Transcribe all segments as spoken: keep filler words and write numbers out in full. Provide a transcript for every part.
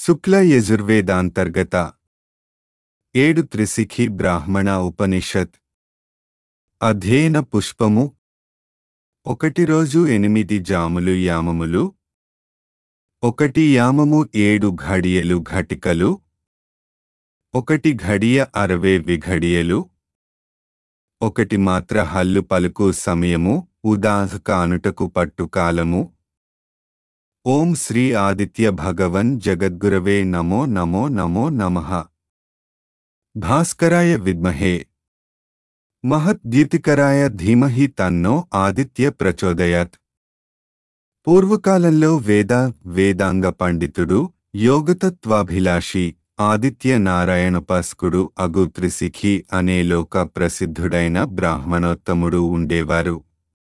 శుక్ల యజుర్వేదాంతర్గత ఏడు త్రిశిఖి బ్రాహ్మణ ఉపనిషత్ అధ్యయన పుష్పము ఒకటి రోజు ఎనిమిది జాములు యామములు ఒకటి యామము ఏడు ఘడియలు ఘటికలు ఒకటి ఘడియ అరవై విఘడియలు ఒకటి మాత్ర హల్లు పలుకు సమయము ఉదాహ కానుటకు పట్టు కాలము. ఓం శ్రీ ఆదిత్య భగవన్ జగద్గురవే నమో నమో నమో నమః. భాస్కరాయ విద్మహే మహద్ద్యుతికరాయ ధీమహి తన్నో ఆదిత్య ప్రచోదయాత్. పూర్వకాలంలో వేద వేదాంగ పండితుడు యోగతత్వాభిలాషి ఆదిత్య నారాయణోపాసకుడు అగు త్రిశిఖి అనే లోక ప్రసిద్ధుడైన బ్రాహ్మణోత్తముడు ఉండేవారు.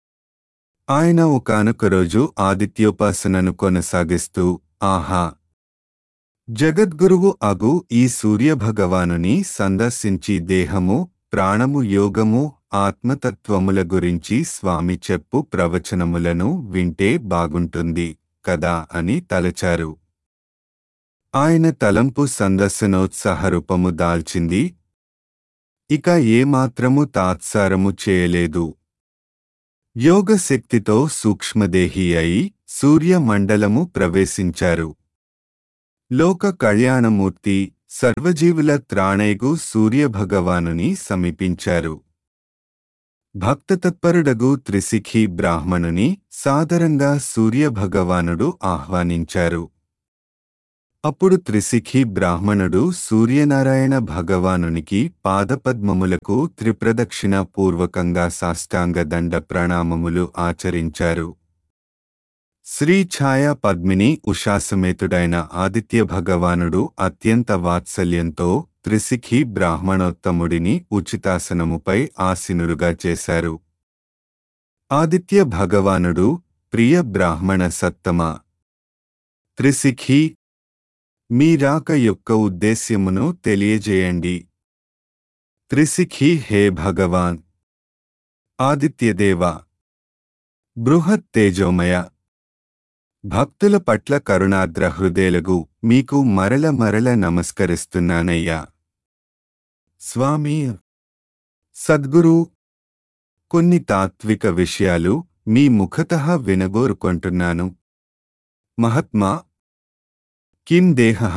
ఆయన ఒకానొక రోజు ఆదిత్యోపాసనను కొనసాగిస్తూ ఆహా! జగద్గురువు అగు ఈ సూర్యభగవానుని సందర్శించి దేహము, ప్రాణము, యోగము, ఆత్మతత్వముల గురించి స్వామి చెప్పు ప్రవచనములను వింటే బాగుంటుంది కదా అని తలచారు. ఆయన తలంపు సందర్శనోత్సాహరూపము దాల్చింది. ఇక ఏమాత్రము తాత్సారము చేయలేదు. యోగశక్తితో సూక్ష్మదేహి అయి సూర్యమండలము ప్రవేశించారు. లోక కళ్యాణమూర్తి సర్వజీవుల త్రాణైగు సూర్యభగవానుని సమీపించారు. భక్తతత్పరుడగు త్రిశిఖి బ్రాహ్మణుని సాదరంగా సూర్యభగవానుడు ఆహ్వానించారు. అప్పుడు త్రిశిఖి బ్రాహ్మణుడు సూర్యనారాయణ భగవానునికి పాదపద్మములకు త్రిప్రదక్షిణ పూర్వకంగా సాష్టాంగ దండ ప్రణామములు ఆచరించారు. శ్రీ ఛాయా పద్మిని ఉషాసమేతుడైన ఆదిత్య భగవానుడు అత్యంత వాత్సల్యంతో త్రిశిఖి బ్రాహ్మణోత్తముడిని ఉచితాసనముపై ఆసీనులుగా చేశారు. ఆదిత్య భగవానుడు ప్రియ బ్రాహ్మణ సత్తమ త్రిశిఖి, మీ రాక యొక్క ఉద్దేశ్యమును తెలియజేయండి. త్రిశిఖి హే భగవాన్ ఆదిత్యదేవ, బృహత్ తేజోమయ, భక్తుల పట్ల కరుణాద్ర హృదయులగు మీకు మరల మరల నమస్కరిస్తున్నానయ్యా. స్వామి సద్గురు, కొన్ని తాత్విక విషయాలు మీ ముఖతః వినగోరుకొంటున్నాను. మహాత్మా, కిం దేహః,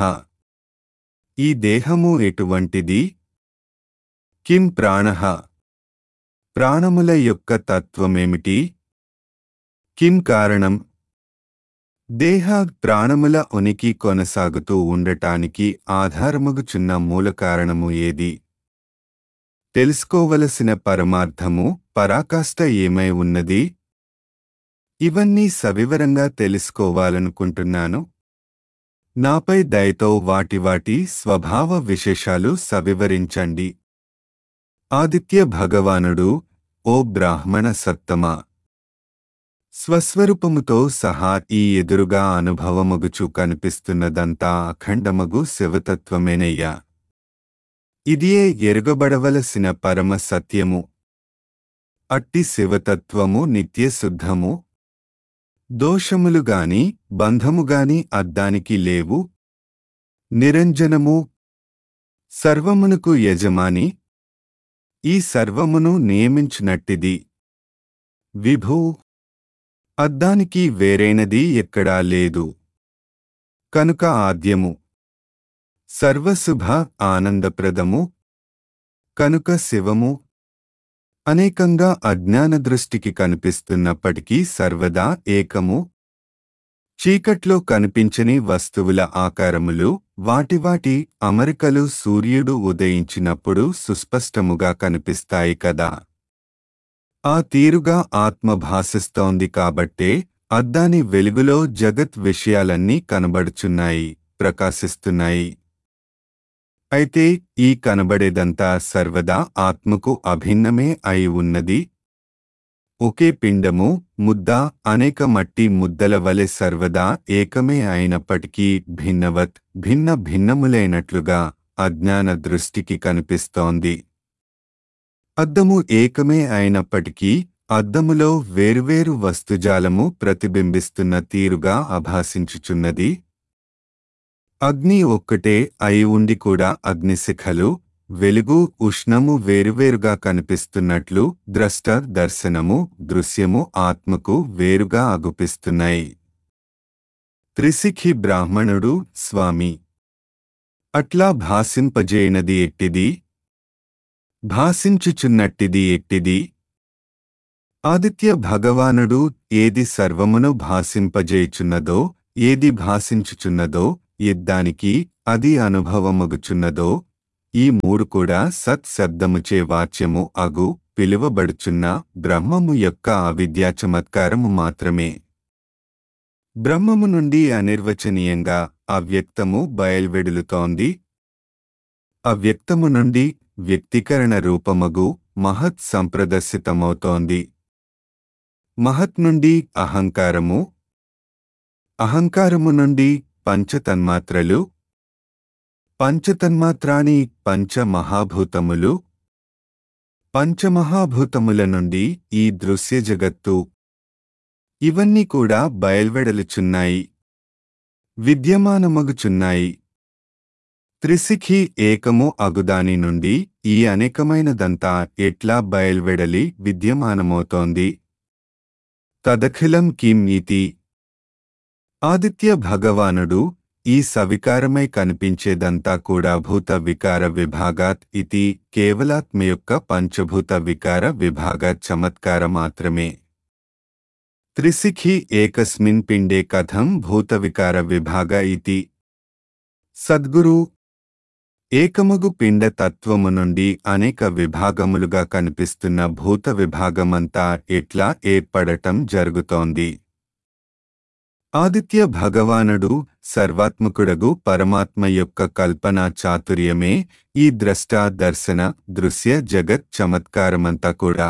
ఈ దేహము ఎటువంటిది? కిం ప్రాణః, ప్రాణముల యొక్క తత్వమేమిటి? కిం కారణం, దేహ ప్రాణముల ఉనికి కొనసాగుతూ ఉండటానికి ఆధారమగుచున్న మూల కారణము ఏది? తెలుసుకోవలసిన పరమార్థము పరాకాష్ఠ ఏమై ఉన్నది? ఇవన్నీ సవివరంగా తెలుసుకోవాలనుకుంటున్నాను. నాపై దయతో వాటి వాటి స్వభావ విశేషాలు సవివరించండి. ఆదిత్య భగవానుడు, ఓ బ్రాహ్మణ సత్తమా, స్వస్వరూపముతో సహా ఈ ఎదురుగా అనుభవమగుచు కనిపిస్తున్నదంతా అఖండమగు శివతత్వమేనయ్యా. ఇదియే ఎరుగబడవలసిన పరమ సత్యము. అట్టి శివతత్వము నిత్యశుద్ధము. దోషములుగాని బంధముగాని అద్దానికి లేవు. నిరంజనము, సర్వమునకు యజమాని, ఈ సర్వమును నియమించునట్టిది. విభూ, అద్దానికి వేరైనది ఎక్కడా లేదు. కనుక ఆద్యము, సర్వశుభ ఆనందప్రదము. కనుక శివము అనేకంగా అజ్ఞాన దృష్టికి కనిపిస్తున్నప్పటికీ సర్వదా ఏకము. చీకట్లో కనిపించని వస్తువుల ఆకారములు, వాటి వాటి అమరికలు సూర్యుడు ఉదయించినప్పుడు సుస్పష్టముగా కనిపిస్తాయి కదా. ఆ తీరుగా ఆత్మ భాసిస్తోంది కాబట్టే అద్దాని వెలుగులో జగత్ విషయాలన్నీ కనబడుచున్నాయి, ప్రకాశిస్తున్నాయి. అయితే ఈ కనబడేదంతా సర్వదా ఆత్మకు అభిన్నమే అయి ఉన్నది. ఒకే పిండము, ముద్ద అనేక మట్టి ముద్దల వలె సర్వదా ఏకమే అయినప్పటికీ భిన్నవత్ భిన్న భిన్నములైనట్లుగా అజ్ఞాన దృష్టికి కనిపిస్తోంది. అద్దము ఏకమే అయినప్పటికీ అద్దములో వేర్వేరు వస్తుజాలము ప్రతిబింబిస్తున్న తీరుగా అభాసించుచున్నది. అగ్ని ఒక్కటే అయి ఉండి కూడా అగ్నిశిఖలు వెలుగు ఉష్ణము వేరువేరుగా కనిపిస్తున్నట్లు ద్రష్ట దర్శనము దృశ్యము ఆత్మకు వేరుగా అగుపిస్తున్నాయి. త్రిశిఖి బ్రాహ్మణుడు స్వామి అట్లా భాసింపజేయనది ఎట్టిది? భాసించుచున్నట్టిది ఎట్టిది? ఆదిత్య భగవానుడు ఏది సర్వమును భాసింపజేయుచున్నదో, ఏది భాసించుచున్నదో, ఎద్దానికి అది అనుభవమగుచున్నదో, ఈ మూడు కూడా సత్ శబ్దముచే వాచ్యము అగు పిలువబడుచున్న బ్రహ్మము యొక్క అవిద్యా చమత్కారము మాత్రమే. బ్రహ్మము నుండి అనిర్వచనీయంగా అవ్యక్తము బయల్వెడులుతోంది. అవ్యక్తము నుండి వ్యక్తీకరణ రూపమగు మహత్ సంప్రదర్శితమవుతోంది. మహత్ నుండి అహంకారము, అహంకారము నుండి పంచతన్మాత్రలు, పంచతన్మాత్రాని పంచమహాభూతములు, పంచమహాభూతముల నుండి ఈ దృశ్య జగత్తు, ఇవన్నీ కూడా బయల్వెడలుచున్నాయి, విద్యమానమగుచున్నాయి. త్రిశిఖి ఏకము అగుదాని నుండి ఈ అనేకమైనదంతా ఎట్లా బయల్వెడలి విద్యమానమవుతోంది. తదఖిలం కిం ఇతి. ఆదిత్య భగవానుడు ఈ సవికారమై కనిపించేదంతా కూడా భూత వికార విభాగాత్ ఇతి కేవలాత్మ యొక్క పంచభూత వికార విభాగ చమత్కార మాత్రమే. త్రిశిఖి ఏకస్మిన్ పిండే కథం భూత వికార విభాగ ఇతి. సద్గురు ఏకమగు పిండ తత్వము నుండి అనేక విభాగములుగా కనిపిస్తున్న భూత విభాగమంతా ఎట్లా ఏర్పడటం జరుగుతోంది. ఆదిత్య భగవానుడు సర్వాత్మకుడగు పరమాత్మ యొక్క కల్పనా చాతుర్యమే ఈ ద్రష్ట దర్శన దృశ్య జగత్ చమత్కారమంతా కూడా.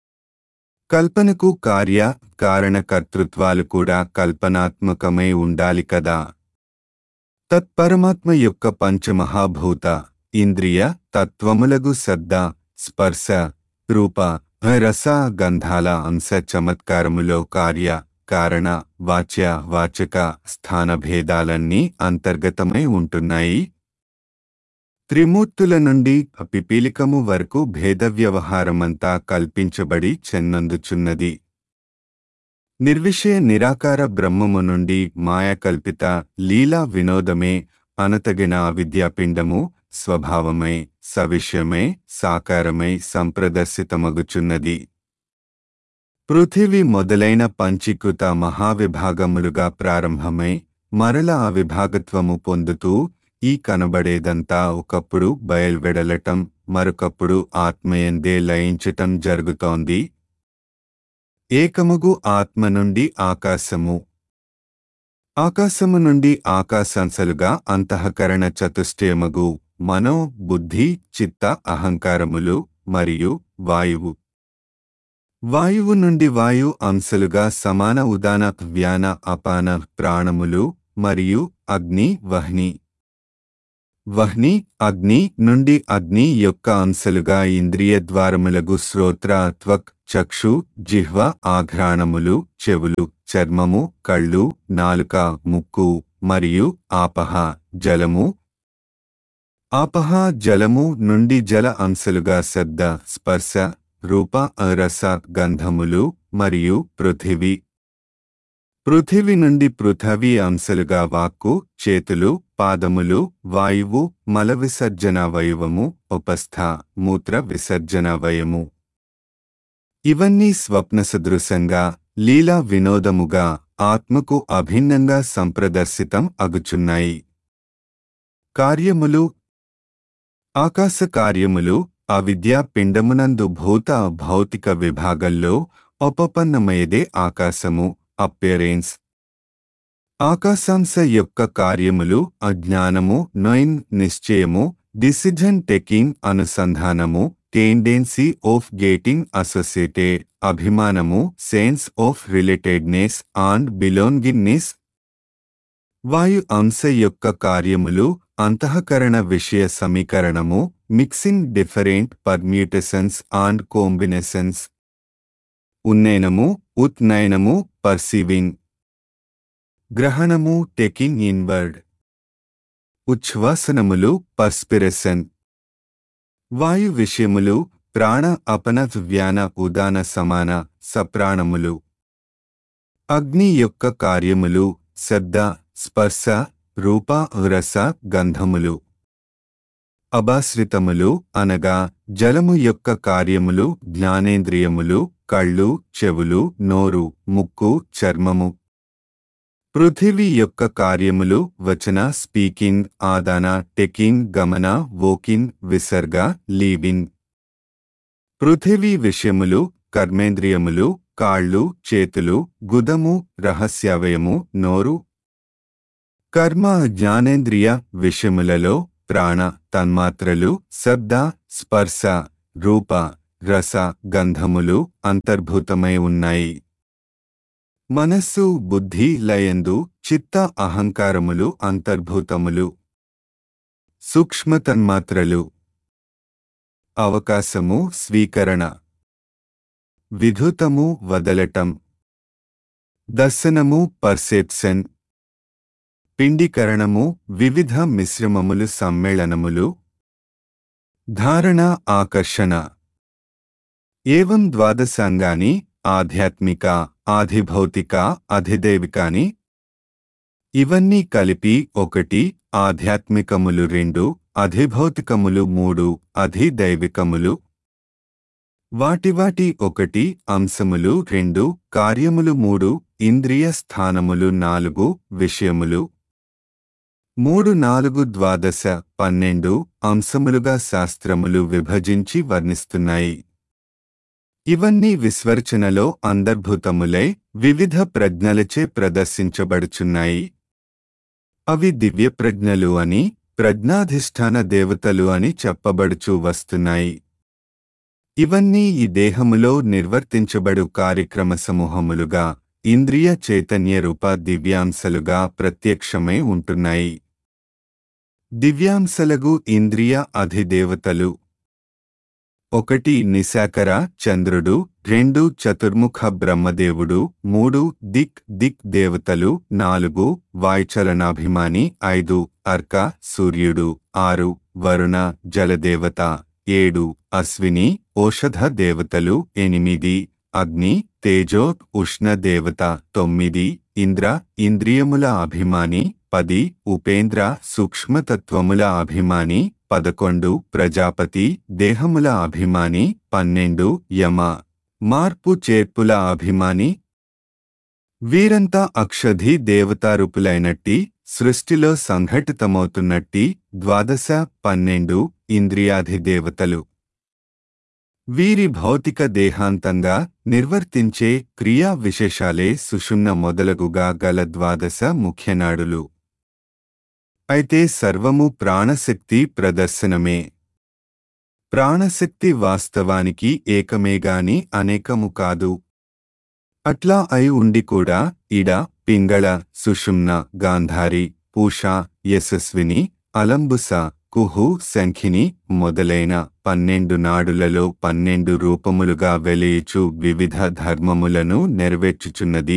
కల్పనకు కార్య కారణకర్తృత్వాలు కూడా కల్పనాత్మకమై ఉండాలి కదా. తత్పరమాత్మ యొక్క పంచమహాభూత ఇంద్రియ తత్వములగు శబ్ద స్పర్శ రూప రస గంధాల అంశ చమత్కారములో కార్య కారణ వాచ్య వాచక స్థాన భేదాలన్నీ అంతర్గతమై ఉంటున్నాయి. త్రిమూర్తుల నుండి పిపీలికము వరకు భేద వ్యవహారమంతా కల్పించబడి చెన్నందుచున్నది. నిర్విషయ నిరాకార బ్రహ్మము నుండి మాయాకల్పిత లీలా వినోదమే అనతగిన అవిద్యాపిండము స్వభావమై సవిషయమై సాకారమై సంప్రదర్శితమగుచున్నది. పృథివీ మొదలైన పంచీకృత మహావిభాగములుగా ప్రారంభమై మరల ఆ విభాగత్వము పొందుతూ ఈ కనబడేదంతా ఒకప్పుడు బయల్వెడలటం మరొకప్పుడు ఆత్మయందే లయించటం జరుగుతోంది. ఏకమగు ఆత్మ నుండి ఆకాశము, ఆకాశము నుండి ఆకాశాంశలుగా అంతఃకరణ చతుష్టయమగు మనో బుద్ధి చిత్త అహంకారములు మరియు వాయువు, వాయువు నుండి వాయు అంశలుగా సమాన ఉదాన వ్యాన అపాన ప్రాణములు మరియు అగ్ని వహ్ని, వహ్ని అగ్ని నుండి అగ్ని యొక్క అంశలుగా ఇంద్రియ ద్వారములగు శ్రోత్ర త్వక్ చక్షు జిహ్వ ఆఘ్రాణములు చెవులు చర్మము కళ్ళు నాలుక ముక్కు మరియు ఆపహ జలము, ఆపహ జలము నుండి జల అంశలుగా శబ్ద స్పర్శ రూప రస గంధములు మరియు పృథివీ, పృథివీ నుండి పృథివీ అంశలుగా వాక్కు చేతులు పాదములు వాయువు మల విసర్జనావయవము ఉపస్థ మూత్ర విసర్జనావయము. ఇవన్నీ స్వప్న సదృశంగా లీలా వినోదముగా ఆత్మకు అభిన్నంగా సంప్రదర్శితం అగుచున్నాయి. కార్యములు ఆకాశ కార్యములు అవిద్యా పిండమునందు భూత భౌతిక విభాగంలో ఉపపన్నమయ్యేదే ఆకాశము అప్యరెన్స్. ఆకాశాంశ యొక్క కార్యములు అజ్ఞానము నొయిన్ నిశ్చయము డిసిజన్ టేకింగ్ అనుసంధానము టెండెన్సీ ఆఫ్ గెటింగ్ అసోసియేటెడ్ అభిమానము sense of relatedness and belongingness. వాయు అంశ యొక్క కార్యములు అంతఃకరణ విషయ సమీకరణము mixing different permutations and combinations. ఉన్నయనము ఉత్నయనము పర్సీవింగ్ గ్రహణము టేకింగ్ ఇన్వర్డ్. ఉచ్ఛ్వాసనములు పర్స్పిరేషన్. వాయు విషయములు ప్రాణ అపన వ్యాన ఉదాన సమాన సప్రాణములు. అగ్ని యొక్క కార్యములు శబ్ద స్పర్శ రూప రస గంధములు. అభాశ్రితములు అనగా జలము యొక్క కార్యములు జ్ఞానేంద్రియములు కళ్ళు చెవులు నోరు ముక్కు చర్మము. పృథివీ యొక్క కార్యములు వచన స్పీకింగ్ ఆదాన టెకింగ్ గమన వోకిన్ విసర్గ లీవిన్. పృథివీ విషయములు కర్మేంద్రియములు కాళ్ళు చేతులు గుదము రహస్యావయము నోరు. కర్మ జ్ఞానేంద్రియ విషయములలో ప్రాణ తన్మాత్రలు శబ్ద స్పర్శ రూప రస గంధములు అంతర్భూతమై ఉన్నాయి. మనస్సు బుద్ధి లయందు చిత్త అహంకారములు అంతర్భూతములు. సూక్ష్మ తన్మాత్రలు అవకాశము స్వీకరణ, విధుతము వదలటం, దర్శనము పర్సెప్షన్, పిండీకరణము వివిధ మిశ్రమములు సమ్మేళనములు, ధారణ ఆకర్షణ. ఏవం ద్వాదశాంగాని ఆధ్యాత్మిక ఆధిభౌతిక అధిదైవికాని. ఇవన్నీ కలిపి ఒకటి, ఆధ్యాత్మికములు రెండు, అధిభౌతికములు మూడు, అధిదైవికములు. వాటివాటి ఒకటి అంశములు రెండు, కార్యములు మూడు, ఇంద్రియ స్థానములు నాలుగు, విషయములు మూడు నాలుగు ద్వాదశ పన్నెండు అంశములుగా శాస్త్రములు విభజించి వర్ణిస్తున్నాయి. ఇవన్నీ విశ్వర్చనలో అంతర్భూతములై వివిధ ప్రజ్ఞలచే ప్రదర్శించబడుచున్నాయి. అవి దివ్య ప్రజ్ఞలు అని ప్రజ్ఞాధిష్ఠాన దేవతలు అని చెప్పబడుచూ వస్తున్నాయి. ఇవన్నీ ఈ దేహములో నిర్వర్తించబడు కార్యక్రమ సమూహములుగా ఇంద్రియ చైతన్య రూప దివ్యాంశలుగా ప్రత్యక్షమై ఉంటున్నాయి. దివ్యాంశలగు ఇంద్రియ అధిదేవతలు ఒకటి నిశాకర చంద్రుడు, రెండు చతుర్ముఖ బ్రహ్మదేవుడు, మూడు దిక్ దిక్ దేవతలు, నాలుగు వాయుచలనాభిమాని, ఐదు అర్క సూర్యుడు, ఆరు వరుణ జలదేవత, ఏడు అశ్విని ఓషధ దేవతలు, ఎనిమిది అగ్ని తేజో ఉష్ణ దేవత, తొమ్మిది ఇంద్ర ఇంద్రియముల అభిమాని, పది ఉపేంద్ర సూక్ష్మతత్వముల అభిమాని, పదకొండు ప్రజాపతి దేహముల అభిమాని, పన్నెండు యమ మార్పు చేర్పుల అభిమాని. వీరంతా అక్షధి దేవతారూపులైనట్టి సృష్టిలో సంఘటితమవుతున్నట్టి ద్వాదశ పన్నెండు ఇంద్రియాధిదేవతలు. వీరి భౌతిక దేహాంతంగా నిర్వర్తించే క్రియా విశేషాలే సుషుమ్న మొదలగుగా గల ద్వాదశ ముఖ్యనాడులు. అయితే సర్వము ప్రాణశక్తి ప్రదర్శనమే. ప్రాణశక్తి వాస్తవానికి ఏకమేగాని అనేకము కాదు. అట్లా అయి ఉండి కూడా ఇడ పింగళ సుషుమ్న గాంధారి పూష యశస్విని అలంబుస కుహు శంఖిని మొదలైన పన్నెండు నాడులలో పన్నెండు రూపములుగా వెలియుచు వివిధ ధర్మములను నెరవేర్చుచున్నది.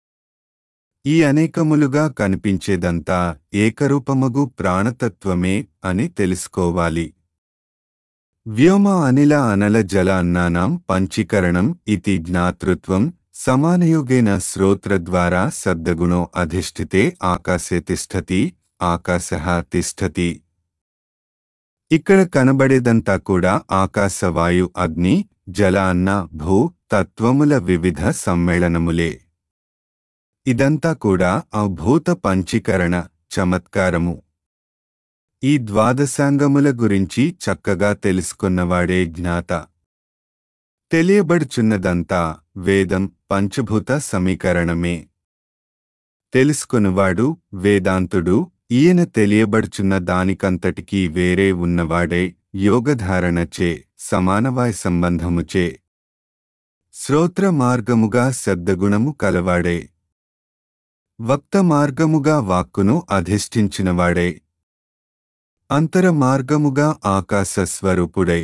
ఈ అనేకములుగా కనిపించేదంతా ఏకరూపమగు ప్రాణతత్వమే అని తెలుసుకోవాలి. వ్యోమ అనిల అనల జల అన్నానాం పంచీకరణం ఇతి జ్ఞాతృత్వం సమానయుగేన శ్రోత్రద్వారా శబ్దగుణో అధిష్ఠితే ఆకాశే తిష్ఠతి ఆకాశః తిష్ఠతి. ఇక్కడ కనబడేదంతా కూడా ఆకాశవాయు అగ్ని జల అన్న భూ తత్వముల వివిధ సమ్మేళనములే. ఇదంతా కూడా అభూత పంచీకరణ చమత్కారము. ఈ ద్వాదశాంగముల గురించి చక్కగా తెలుసుకున్నవాడే జ్ఞాత. తెలియబడుచున్నదంతా వేదం పంచభూత సమీకరణమే. తెలుసుకునివాడు వేదాంతుడు. ఈయన తెలియబడుచున్న దానికంతటికీ వేరే ఉన్నవాడే యోగధారణచే సమానవాయ సంబంధముచే శ్రోత్ర మార్గముగా శబ్దగుణము కలవాడే. వక్త మార్గముగా వాక్కును అధిష్ఠించినవాడే. అంతర మార్గముగా ఆకాశ స్వరూపుడే.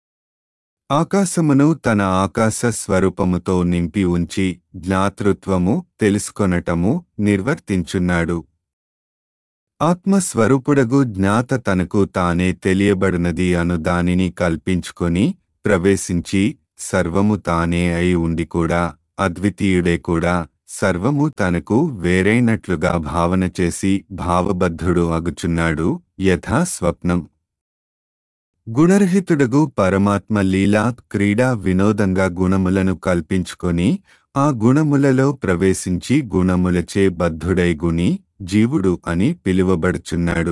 ఆకాశమును తన ఆకాశ స్వరూపముతో నింపి ఉంచి జ్ఞాతృత్వము తెలుసుకొనటము నిర్వర్తించున్నాడు. ఆత్మస్వరూపుడగు జ్ఞాత తనకు తానే తెలియబడినది అను దానిని కల్పించుకొని ప్రవేశించి సర్వము తానే అయి ఉండి కూడా అద్వితీయుడే కూడా సర్వము తనకు వేరైనట్లుగా భావన చేసి భావబద్ధుడు అగుచున్నాడు యథా స్వప్నం. గుణరహితుడగు పరమాత్మ లీలా క్రీడా వినోదంగా గుణములను కల్పించుకొని ఆ గుణములలో ప్రవేశించి గుణములచే బద్ధుడై గుణి జీవుడు అని పిలువబడుచున్నాడు.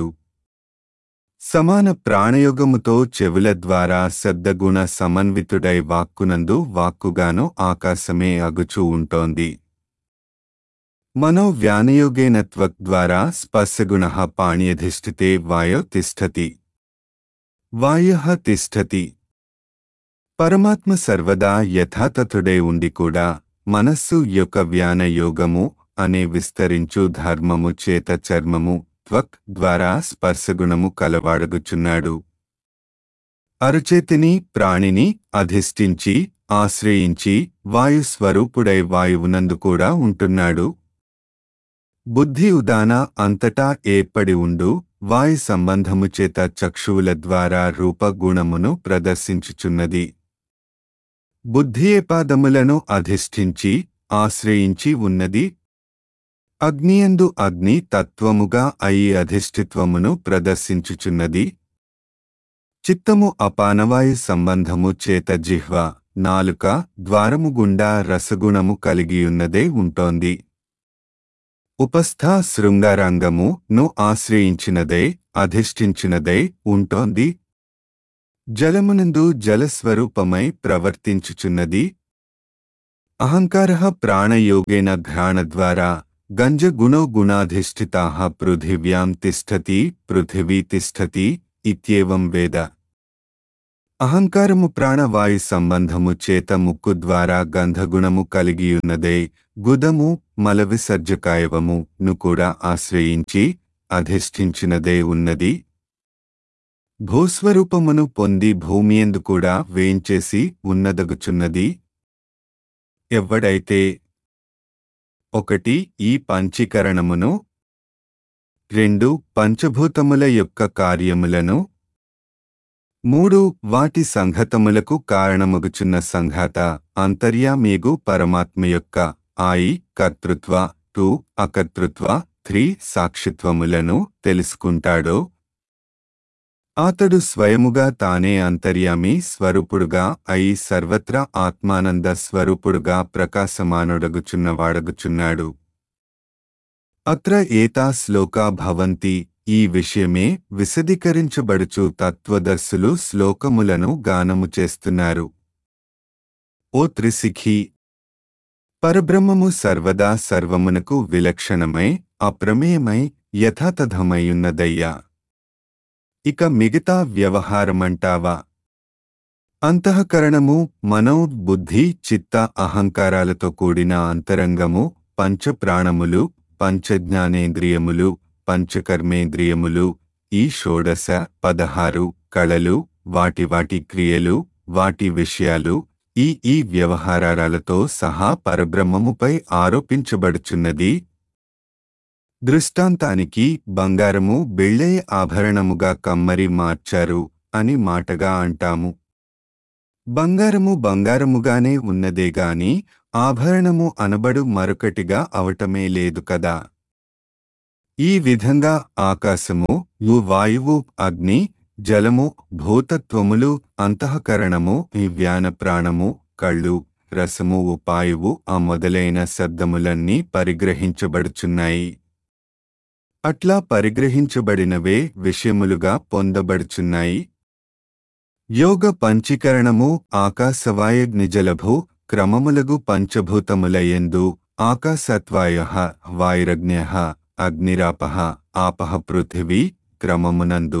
సమాన ప్రాణయోగముతో చెవుల ద్వారా శబ్దగుణ సమన్వితుడై వాక్కునందు వాక్కుగాను ఆకాశమే అగుచూ ఉంటోంది. మనో వ్యానయోగేన త్వగ్ద్వారా స్పర్శగుణః పాణ్యధిష్ఠితే వాయో తిష్టతి వాయః తిష్టతి. పరమాత్మ సర్వదా యథాతథుడై ఉండి కూడా మనస్సు యొక్క వ్యానయోగము అనే విస్తరించు ధర్మము చేత చర్మము త్వక్ ద్వారా స్పర్శగుణము కలవాడగుచున్నాడు. అరుచేతిని ప్రాణిని అధిష్ఠించి ఆశ్రయించి వాయుస్వరూపుడై వాయువునందు కూడా ఉంటున్నాడు. బుద్ధి ఉదాన అంతటా ఏర్పడి ఉండు వాయు సంబంధము చేత చక్షువుల ద్వారా రూపగుణమును ప్రదర్శించుచున్నది. బుద్ధియే పాదములను అధిష్ఠించి ఆశ్రయించి ఉన్నది. అగ్నియందు అగ్ని తత్వముగా అయి అధిష్ఠిత్వమును ప్రదర్శించుచున్నది. చిత్తము అపానవాయు సంబంధము చేత జిహ్వ నాలుక ద్వారము గుండా రసగుణము కలిగియున్నదే ఉంటోంది. ఉపస్థా శృంగారాంగము ను ఆశ్రయించినదై అధిష్ఠించినదై ఉంటోంది. జలమునందు జలస్వరూపమై ప్రవర్తించుచున్నది. అహంకారః ప్రాణయోగేన ఘ్రాణద్వారా గంజగుణో గుణాధిష్ఠితాః పృథివ్యాం తిష్టతి పృథివీ తిష్టతి ఇత్యేవం వేద. అహంకారము ప్రాణవాయు సంబంధము చేత ముక్కు ద్వారా గంధగుణము కలిగియున్నదై గుదము మలవిసర్జకాయవము ను కూడా ఆశ్రయించి అధిష్ఠించినదే ఉన్నది. భూస్వరూపమును పొంది భూమియందు కూడా వేంచేసి ఉన్నదగుచున్నది. ఎవ్వడైతే ఒకటి ఈ పంచీకరణమును, రెండు పంచభూతముల యొక్క కార్యములను, మూడు వాటి సంఘతములకు కారణమగుచున్న సంఘాత అంతర్యామేగు పరమాత్మ యొక్క ఆయి కర్తృత్వ టూ అకర్తృత్వ త్రీ సాక్షిత్వములను తెలుసుకుంటాడో అతడు స్వయముగా తానే అంతర్యామి స్వరూపుడుగా అయి సర్వత్రా ఆత్మానంద స్వరూపుడుగా ప్రకాశమానుడగుచున్నవాడగుచున్నాడు. అత్ర ఏతా శ్లోకా భవంతి. ఈ విషయమే విశదీకరించబడుచు తత్వదర్శులు శ్లోకములను గానము చేస్తున్నారు. ఓ త్రిశిఖి, పరబ్రహ్మము సర్వదా సర్వమునకు విలక్షణమై అప్రమేయమై యథాతథమయున్నదయ్యా. ఇక మిగతా వ్యవహారమంటావా? అంతఃకరణము, మనో, బుద్ధి, చిత్త అహంకారాలతో కూడిన అంతరంగము, పంచప్రాణములు, పంచజ్ఞానేంద్రియములు, పంచకర్మేంద్రియములు, ఈ షోడశ పదహారు కళలు, వాటి వాటి క్రియలు, వాటి విషయాలు, ఈ ఈ వ్యవహారాలతో సహా పరబ్రహ్మముపై ఆరోపించబడుచున్నది. దృష్టాంతానికి బంగారము బెళ్ళే ఆభరణముగా కమ్మరి మార్చారు అని మాటగా అంటాము. బంగారము బంగారముగానే ఉన్నదేగాని ఆభరణము అనబడు మరొకటిగా అవటమే లేదు కదా. ఈ విధంగా ఆకాశము, వాయువు, అగ్ని, జలము, భూతత్వములు, అంతఃకరణము, ఈ వ్యాన ప్రాణము, కళ్ళు, రసము, ఉపాయువు ఆ మొదలైన శబ్దములన్నీ పరిగ్రహించబడుచున్నాయి. అట్లా పరిగ్రహించబడినవే విషయములుగా పొందబడుచున్నాయి. యోగ పంచీకరణము ఆకాశవాయగ్నిజలభూ క్రమములగు పంచభూతములయందు ఆకాశత్వాయః వాయురగ్న్యః అగ్నిరాపః ఆపః పృథివీ క్రమమునందు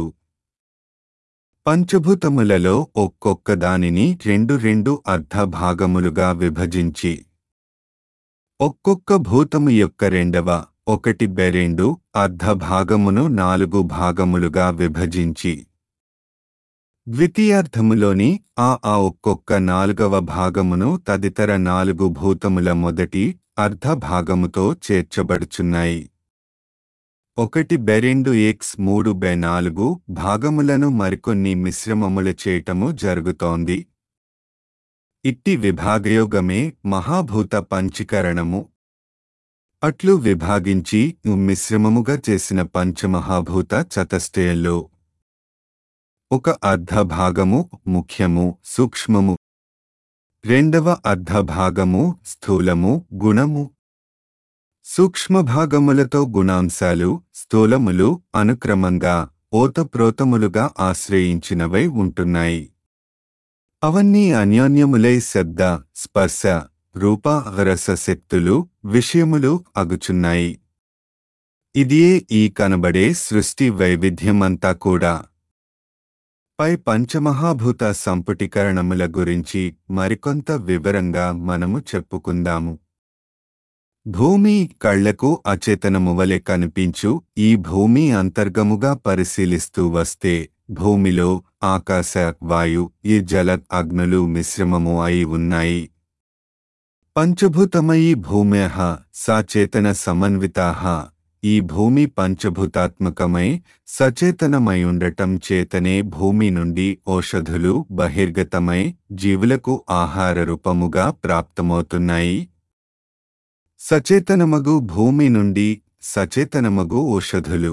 పంచభూతములలో ఒక్కొక్క దానిని రెండు రెండు అర్ధ భాగములుగా విభజించి ఒక్కొక్క భూతము యొక్క రెండవ ఒకటి బెరెండు అర్ధ భాగమును నాలుగు భాగములుగా విభజించి ద్వితీయార్థములోని ఆ ఆ ఒక్కొక్క నాలుగవ భాగమును తదితర నాలుగు భూతముల మొదటి అర్ధ భాగముతో చేర్చబడుచున్నాయి. ఒకటి బై రెండు ఎక్స్ మూడు బై నాలుగు భాగములను మరికొన్ని మిశ్రమముల చేయటము జరుగుతోంది. ఇట్టి విభాగయోగమే మహాభూత పంచీకరణము. అట్లు విభాగించి మిశ్రమముగా చేసిన పంచమహాభూత చతుష్టయంలో ఒక అర్ధ భాగము ముఖ్యము సూక్ష్మము, రెండవ అర్ధ భాగము స్థూలము గుణము. సూక్ష్మభాగములతో గుణాంశాలు స్థూలములు అనుక్రమంగా ఓతప్రోతములుగా ఆశ్రయించినవై ఉంటున్నాయి. అవన్నీ అన్యోన్యములై శబ్ద స్పర్శ రూప రస శక్తులు విషయములు అగుచున్నాయి. ఇదియే ఈ కనబడే సృష్టి వైవిధ్యమంతా కూడా. పై పంచమహాభూత సంపుటీకరణముల గురించి మరికొంత వివరంగా మనము చెప్పుకుందాము. భూమి కళ్లకు అచేతనము వలె కనిపించు ఈ భూమి అంతర్గముగా పరిశీలిస్తూ వస్తే భూమిలో ఆకాశ వాయు ఈ జల అగ్నులు మిశ్రమము అయి ఉన్నాయి. పంచభూతమయీ భూమ్యః సచేతన సమన్వితాః. ఈ భూమి పంచభూతాత్మకమై సచేతనమైయుండటం చేతనే భూమి నుండి ఓషధులు బహిర్గతమై జీవులకు ఆహార రూపముగా ప్రాప్తమవుతున్నాయి. సచేతనమగు భూమి నుండి సచేతనమగు ఓషధులు,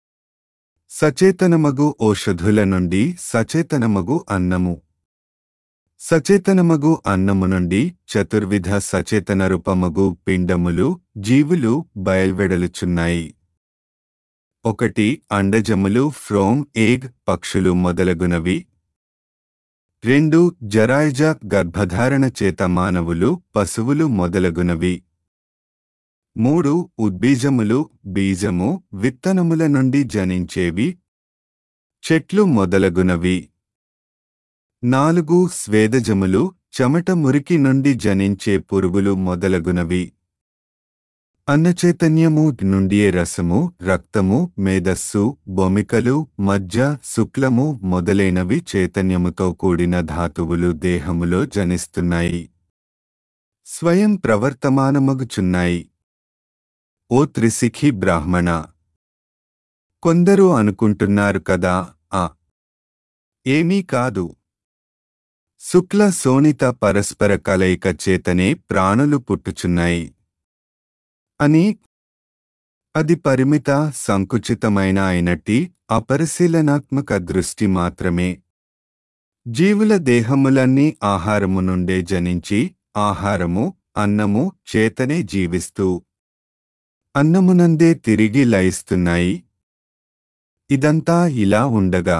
సచేతనమగు ఓషధుల నుండి సచేతనమగు అన్నము, సచేతనమగు అన్నము నుండి చతుర్విధ సచేతన రూపమగు పిండములు జీవులు బయల్వెడలుచున్నాయి. ఒకటి అండజములు ఫ్రోమ్ ఎగ్ పక్షులు మొదలగునవి. రెండు జరాయుజ గర్భధారణ చేత మానవులు పశువులు మొదలగునవి. మూడు ఉద్బీజములు బీజము విత్తనముల నుండి జనించేవి చెట్లు మొదలగునవి. నాలుగు స్వేదజములు చెమట మురికి నుండి జనించే పురుగులు మొదలగునవి. అన్నచైతన్యము నుండియే రసము రక్తము మేధస్సు బొమికలు మజ్జ శుక్లము మొదలైనవి చైతన్యముతో కూడిన ధాతువులు దేహములో జనిస్తున్నాయి, స్వయం ప్రవర్తమానమగుచున్నాయి. ఓ త్రిశిఖి బ్రాహ్మణ, కొందరు అనుకుంటున్నారు కదా ఆ ఏమీ కాదు, శుక్ల శోణిత పరస్పర కలయిక చేతనే ప్రాణులు పుట్టుచున్నాయి అని. అది పరిమిత సంకుచితమైన అయినట్టి అపరిశీలనాత్మక దృష్టి మాత్రమే. జీవుల దేహములన్నీ ఆహారము నుండే జనించి ఆహారము అన్నము చేతనే జీవిస్తూ అన్నమునందే తిరిగి లయిస్తున్నాయి. ఇదంతా ఇలా ఉండగా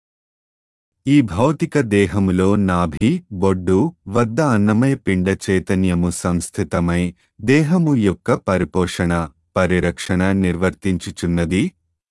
ఈ భౌతిక దేహములో నాభి బొడ్డు వద్ద అన్నమయ పిండ చైతన్యము సంస్థితమై దేహము యొక్క పరిపోషణ పరిరక్షణ నిర్వర్తించుచున్నది.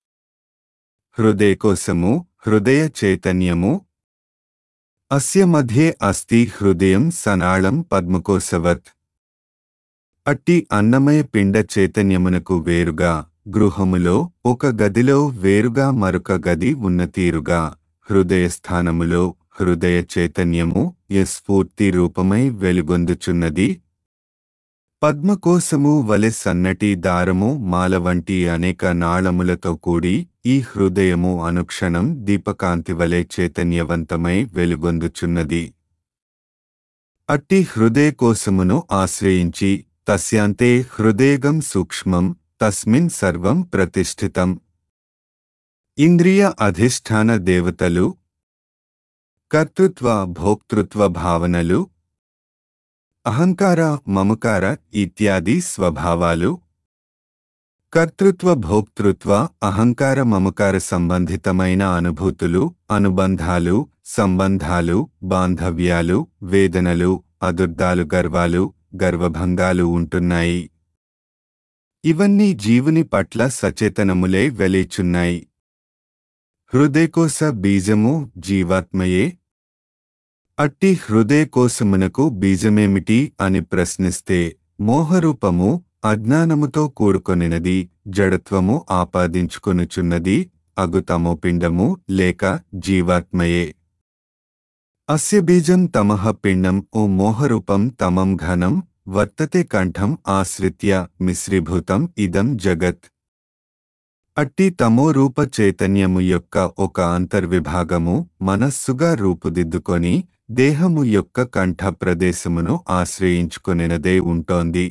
హృదయకోశము హృదయ చైతన్యము. అస్య మధ్యే అస్తి హృదయం సనాళం పద్మకోశవత్. అట్టి అన్నమయ పిండ చైతన్యమునకు వేరుగా గృహములో ఒక గదిలో వేరుగా మరొక గది ఉన్న తీరుగా హృదయస్థానములో హృదయ చైతన్యము యస్ఫూర్తి రూపమై వెలుగొందుచున్నది. పద్మకోశము వలె సన్నటి దారము మాల వంటి అనేక నాళములతో కూడి ఈ హృదయము అనుక్షణం దీపకాంతి వలె చైతన్యవంతమై వెలుగొందుచున్నది. అట్టి హృదయకోశమును ఆశ్రయించి తస్యాంతే హృదయగం సూక్ష్మం తస్మిన్ సర్వం ప్రతిష్ఠితం. ఇంద్రియ అధిష్టాన దేవతలు, కర్తృత్వ భోక్తృత్వ భావనలు, అహంకార మమకార ఇత్యాది స్వభావాలు, కర్తృత్వ భోక్తృత్వ అహంకార మమకార సంబంధితమైన అనుభూతులు అనుబంధాలు సంబంధాలు బాంధవ్యాలు వేదనలు అదుర్దాలు గర్వాలు గర్వభంగాలు ఉంటున్నాయి. ఇవన్నీ జీవుని పట్ల సచేతనములే వెలిచున్నాయి. హృదయకోశ బీజము జీవాత్మయే. అట్టి హృదయకోశమునకు బీజమేమిటి అని ప్రశ్నిస్తే మోహరూపము అజ్ఞానముతో కూడుకొనినది జడత్వము ఆపాదించుకొనుచున్నది అగుతమోపిండము లేక జీవాత్మయే. అస్య బీజం తమః పిండం ఓ మోహరూపం తమం ఘనం వర్తతే కంఠం ఆశ్రిత్య మిశ్రీభూతం ఇదం జగత్. అట్టి తమోరూప చైతన్యము యొక్క ఒక అంతర్విభాగము మనస్సుగా రూపుదిద్దుకొని దేహము యొక్క కంఠ ప్రదేశమును ఆశ్రయించుకొనినదే ఉంటోంది.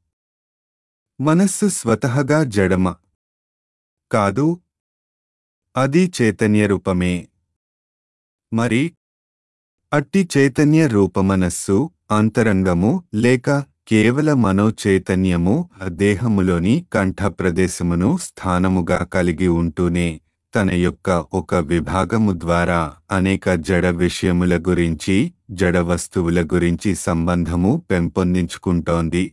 మనస్సు స్వతహగా జడమ కాదు, అది చైతన్య రూపమే. మరి అట్టి చైతన్య రూపమనస్సు అంతరంగము లేక కేవల మనో చైతన్యము దేహములోని కంఠ ప్రదేశమును స్థానముగా కలిగి ఉంటూనే తన యొక్క ఒక విభాగము ద్వారా అనేక జడ విషయముల గురించి జడ వస్తువుల గురించి సంబంధము పెంపొందించుకుంటోంది.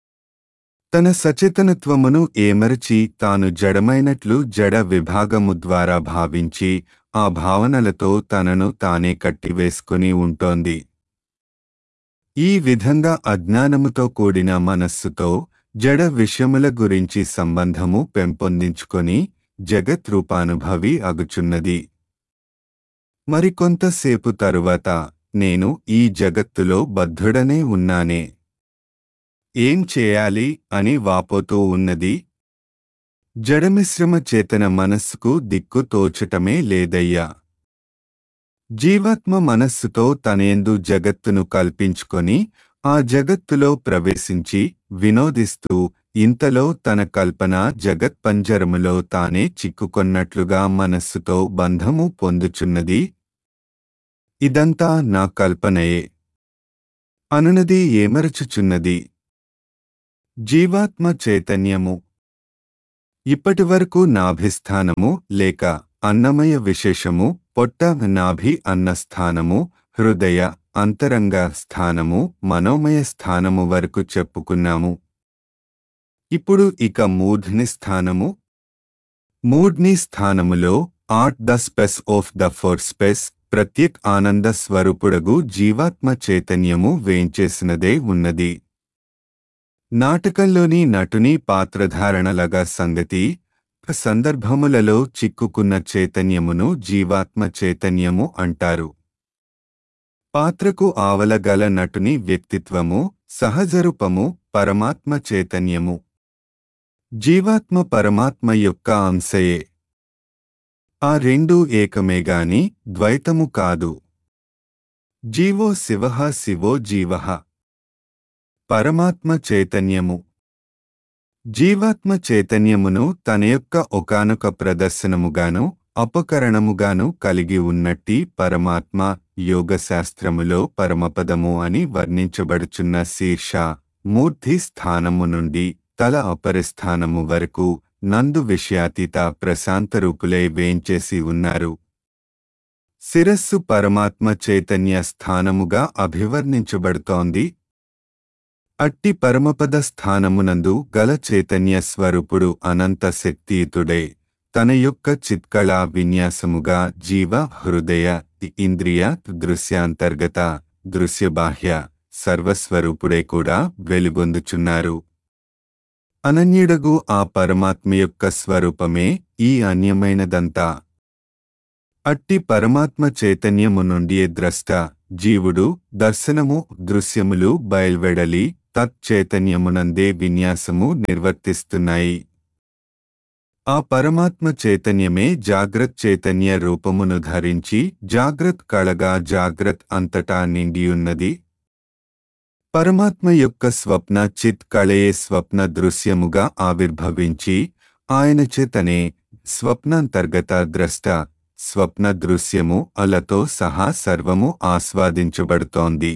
తన సచేతనత్వమును ఏమరచి తాను జడమైనట్లు జడ విభాగము ద్వారా భావించి ఆ భావనలతో తనను తానే కట్టివేసుకుని ఉంటోంది. ఈ విధంగా అజ్ఞానముతో కూడిన మనస్సుతో జడ విషయముల గురించి సంబంధము పెంపొందించుకొని జగత్ రూపానుభవి అగుచున్నది. మరికొంతసేపు తరువాత నేను ఈ జగత్తులో బద్ధుడనే ఉన్నానే, ఏం చేయాలి అని వాపోతూ ఉన్నది. జడమిశ్రమ చేతన మనస్సుకు దిక్కు తోచటమే లేదయ్యా. జీవాత్మ మనస్సుతో తనయందు జగత్తును కల్పించుకొని ఆ జగత్తులో ప్రవేశించి వినోదిస్తూ ఇంతలో తన కల్పన జగత్పంజరములో తానే చిక్కుకొన్నట్లుగా మనస్సుతో బంధము పొందుచున్నది. ఇదంతా నా కల్పనయే అనునది ఏమరచుచున్నది జీవాత్మ చైతన్యము. ఇప్పటివరకు నాభిస్థానము లేక అన్నమయ విశేషము, పొట్ట నాభి అన్న స్థానము, హృదయ అంతరంగ స్థానము, మనోమయ స్థానము వరకు చెప్పుకున్నాము. ఇప్పుడు ఇక మూఢ్ని స్థానము. మూఢ్ని స్థానములో at the space of the four space ప్రత్యేక్ ఆనంద స్వరూపుడగు జీవాత్మ చైతన్యము వేంచేసినదే ఉన్నది. నాటకంలోని నటుని పాత్రధారణలగా సంగతి సందర్భములలో చిక్కుకున్న చైతన్యమును జీవాత్మ చైతన్యము అంటారు. పాత్రకు ఆవలగల నటుని వ్యక్తిత్వము, సహజరూపము పరమాత్మ చైతన్యము. జీవాత్మ పరమాత్మ యొక్క అంశయే. ఆ రెండూ ఏకమేగాని ద్వైతము కాదు. జీవో శివః శివో జీవః. పరమాత్మ చైతన్యము జీవాత్మ చైతన్యమును తన యొక్క ఒకానొక ప్రదర్శనముగాను అపకరణముగాను కలిగి ఉన్నట్టి పరమాత్మ యోగశాస్త్రములో పరమపదము అని వర్ణించబడుచున్న శీర్ష మూర్ధి స్థానము నుండి తల అపరిస్థానము వరకు నందు విషయాతీత ప్రశాంతరూపులై వేంచేసి ఉన్నారు. శిరస్సు పరమాత్మ చైతన్య స్థానముగా అభివర్ణించబడుతోంది. అట్టి పరమపద స్థానమునందు గల చైతన్య స్వరూపుడు అనంత శక్తియుతుడై తన యొక్క చిత్కళా విన్యాసముగా జీవ హృదయ ఇంద్రియ దృశ్యాంతర్గత దృశ్యబాహ్య సర్వస్వరూపుడై కూడా వెలుగొందుచున్నారు. అనన్యుడగు ఆ పరమాత్మ యొక్క స్వరూపమే ఈ అన్యమైనదంతా. అట్టి పరమాత్మ చైతన్యము నుండి ద్రష్ట జీవుడు దర్శనము దృశ్యములు బయల్వెడలి తచ్చైతన్యమునందే విన్యాసము నిర్వర్తిస్తున్నాయి. ఆ పరమాత్మ చైతన్యమే జాగ్రత్ చైతన్య రూపమును ధరించి జాగ్రత్ కళగా జాగ్రత్ అంతటా నిండియున్నది. పరమాత్మ యొక్క స్వప్న చిత్ కళయే స్వప్న దృశ్యముగా ఆవిర్భవించి ఆయన చేతనే స్వప్నాంతర్గత ద్రష్ట స్వప్న దృశ్యము అలతో సహా సర్వము ఆస్వాదించబడుతోంది.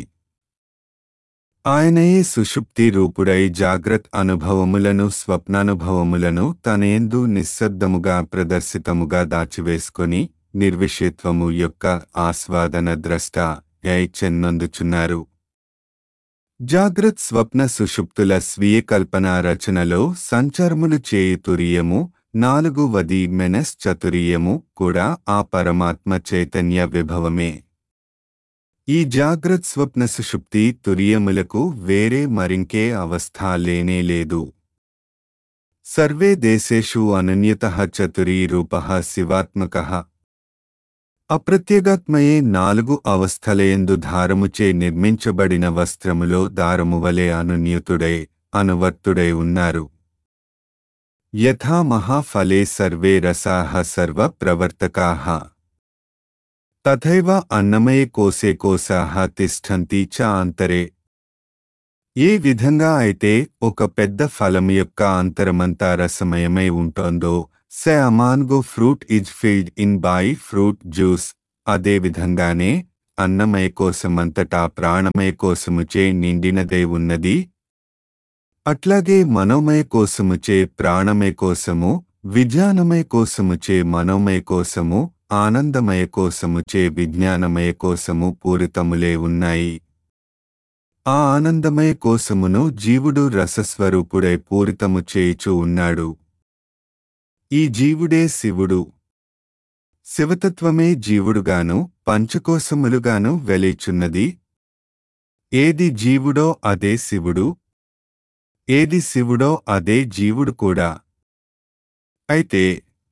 ఆయనయే సుషుప్తి రూపుడై జాగ్రత్ అనుభవములను స్వప్నానుభవములను తనయందు నిశ్శబ్దముగా ప్రదర్శితముగా దాచివేసుకొని నిర్విషయత్వము యొక్క ఆస్వాదన ద్రష్ట యై చెన్నందుచున్నారు. జాగ్రత్ స్వప్న సుషుప్తుల స్వీయ కల్పనా రచనలో సంచర్ములు చేయు తురియము నాలుగు వది మెనస్ చతురియము కూడా ఆ పరమాత్మ చైతన్య విభవమే. ఈ జాగ్రత్ స్వప్న సుషుప్తి తురియములకు వేరే మరింకే అవస్థ లేనే లేదు. సర్వే దేశేషు అనన్యతః చతురీ రూపః శివాత్మకః. అప్రత్యేగాత్మయే నాలుగు అవస్థలయందు ధారముచే నిర్మించబడిన వస్త్రములో దారము వలె అనున్యుతుడై అనువర్తుడై ఉన్నారు. యథా మహాఫలే సర్వే రసాః సర్వప్రవర్తకాః తథైవ అన్నమయే కోశే కోశాః తిష్టంతి చ అంతరే. ఏ విధంగా అయితే ఒక పెద్ద ఫలం యొక్క అంతరమంతా రసమయమై ఉంటోందో, say a mango fruit is filled in by fruit juice, అదే విధంగానే అన్నమయ కోశమంతటా ప్రాణమయ కోశముచే నిండినదే ఉన్నది. అట్లాగే మనోమయ కోశముచే ప్రాణమయ కోశము, విజ్ఞానమయ కోశముచే మనోమయ కోశము, ఆనందమయ కోశముచే విజ్ఞానమయ కోశము పూరితములే ఉన్నాయి. ఆ ఆనందమయ కోశమును జీవుడు రసస్వరూపుడై పూరితము చేయుచూ ఉన్నాడు. ఈ జీవుడే శివుడు. శివతత్వమే జీవుడుగాను పంచకోశములుగాను వెలిచున్నది. ఏది జీవుడో అదే శివుడు, ఏది శివుడో అదే జీవుడు కూడా. అయితే